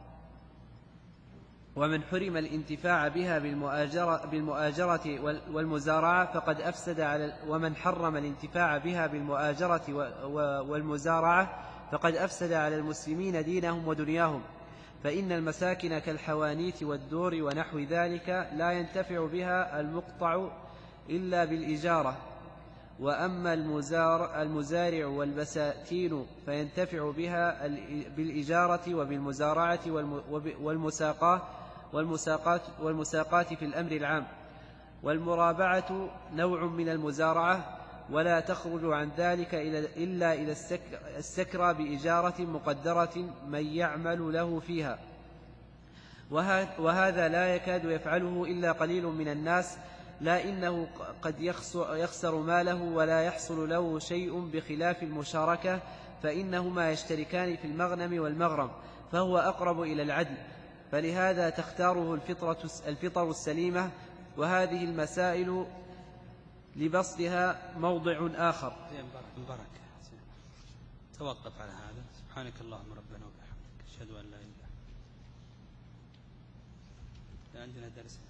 S1: ومن حرم الانتفاع بها بالمؤاجرة والمزارعة فقد أفسد ومن حرم الانتفاع بها بالمؤاجرة والمزارعة فقد أفسد على المسلمين دينهم ودنياهم، فإن المساكن كالحوانيت والدور ونحو ذلك لا ينتفع بها المقطع إلا بالإجارة. وأما المزارع والبساتين فينتفع بها بالإجارة وبالمزارعة والمساقات في الأمر العام. والمرابعة نوع من المزارعة، ولا تخرج عن ذلك إلا إلى السكرى بإجارة مقدرة من يعمل له فيها، وهذا لا يكاد يفعله إلا قليل من الناس، لا إنه قد يخسر ماله ولا يحصل له شيء، بخلاف المشاركة فإنهما يشتركان في المغنم والمغرم، فهو أقرب إلى العدل. فلهذا تختاره الفطر السليمة. وهذه المسائل لبسطها موضع آخر.
S2: مبارك. توقف على هذا. سبحانك اللهم ربنا وبحمدك أشهد أن لا إله إلا أنت. عندنا درس.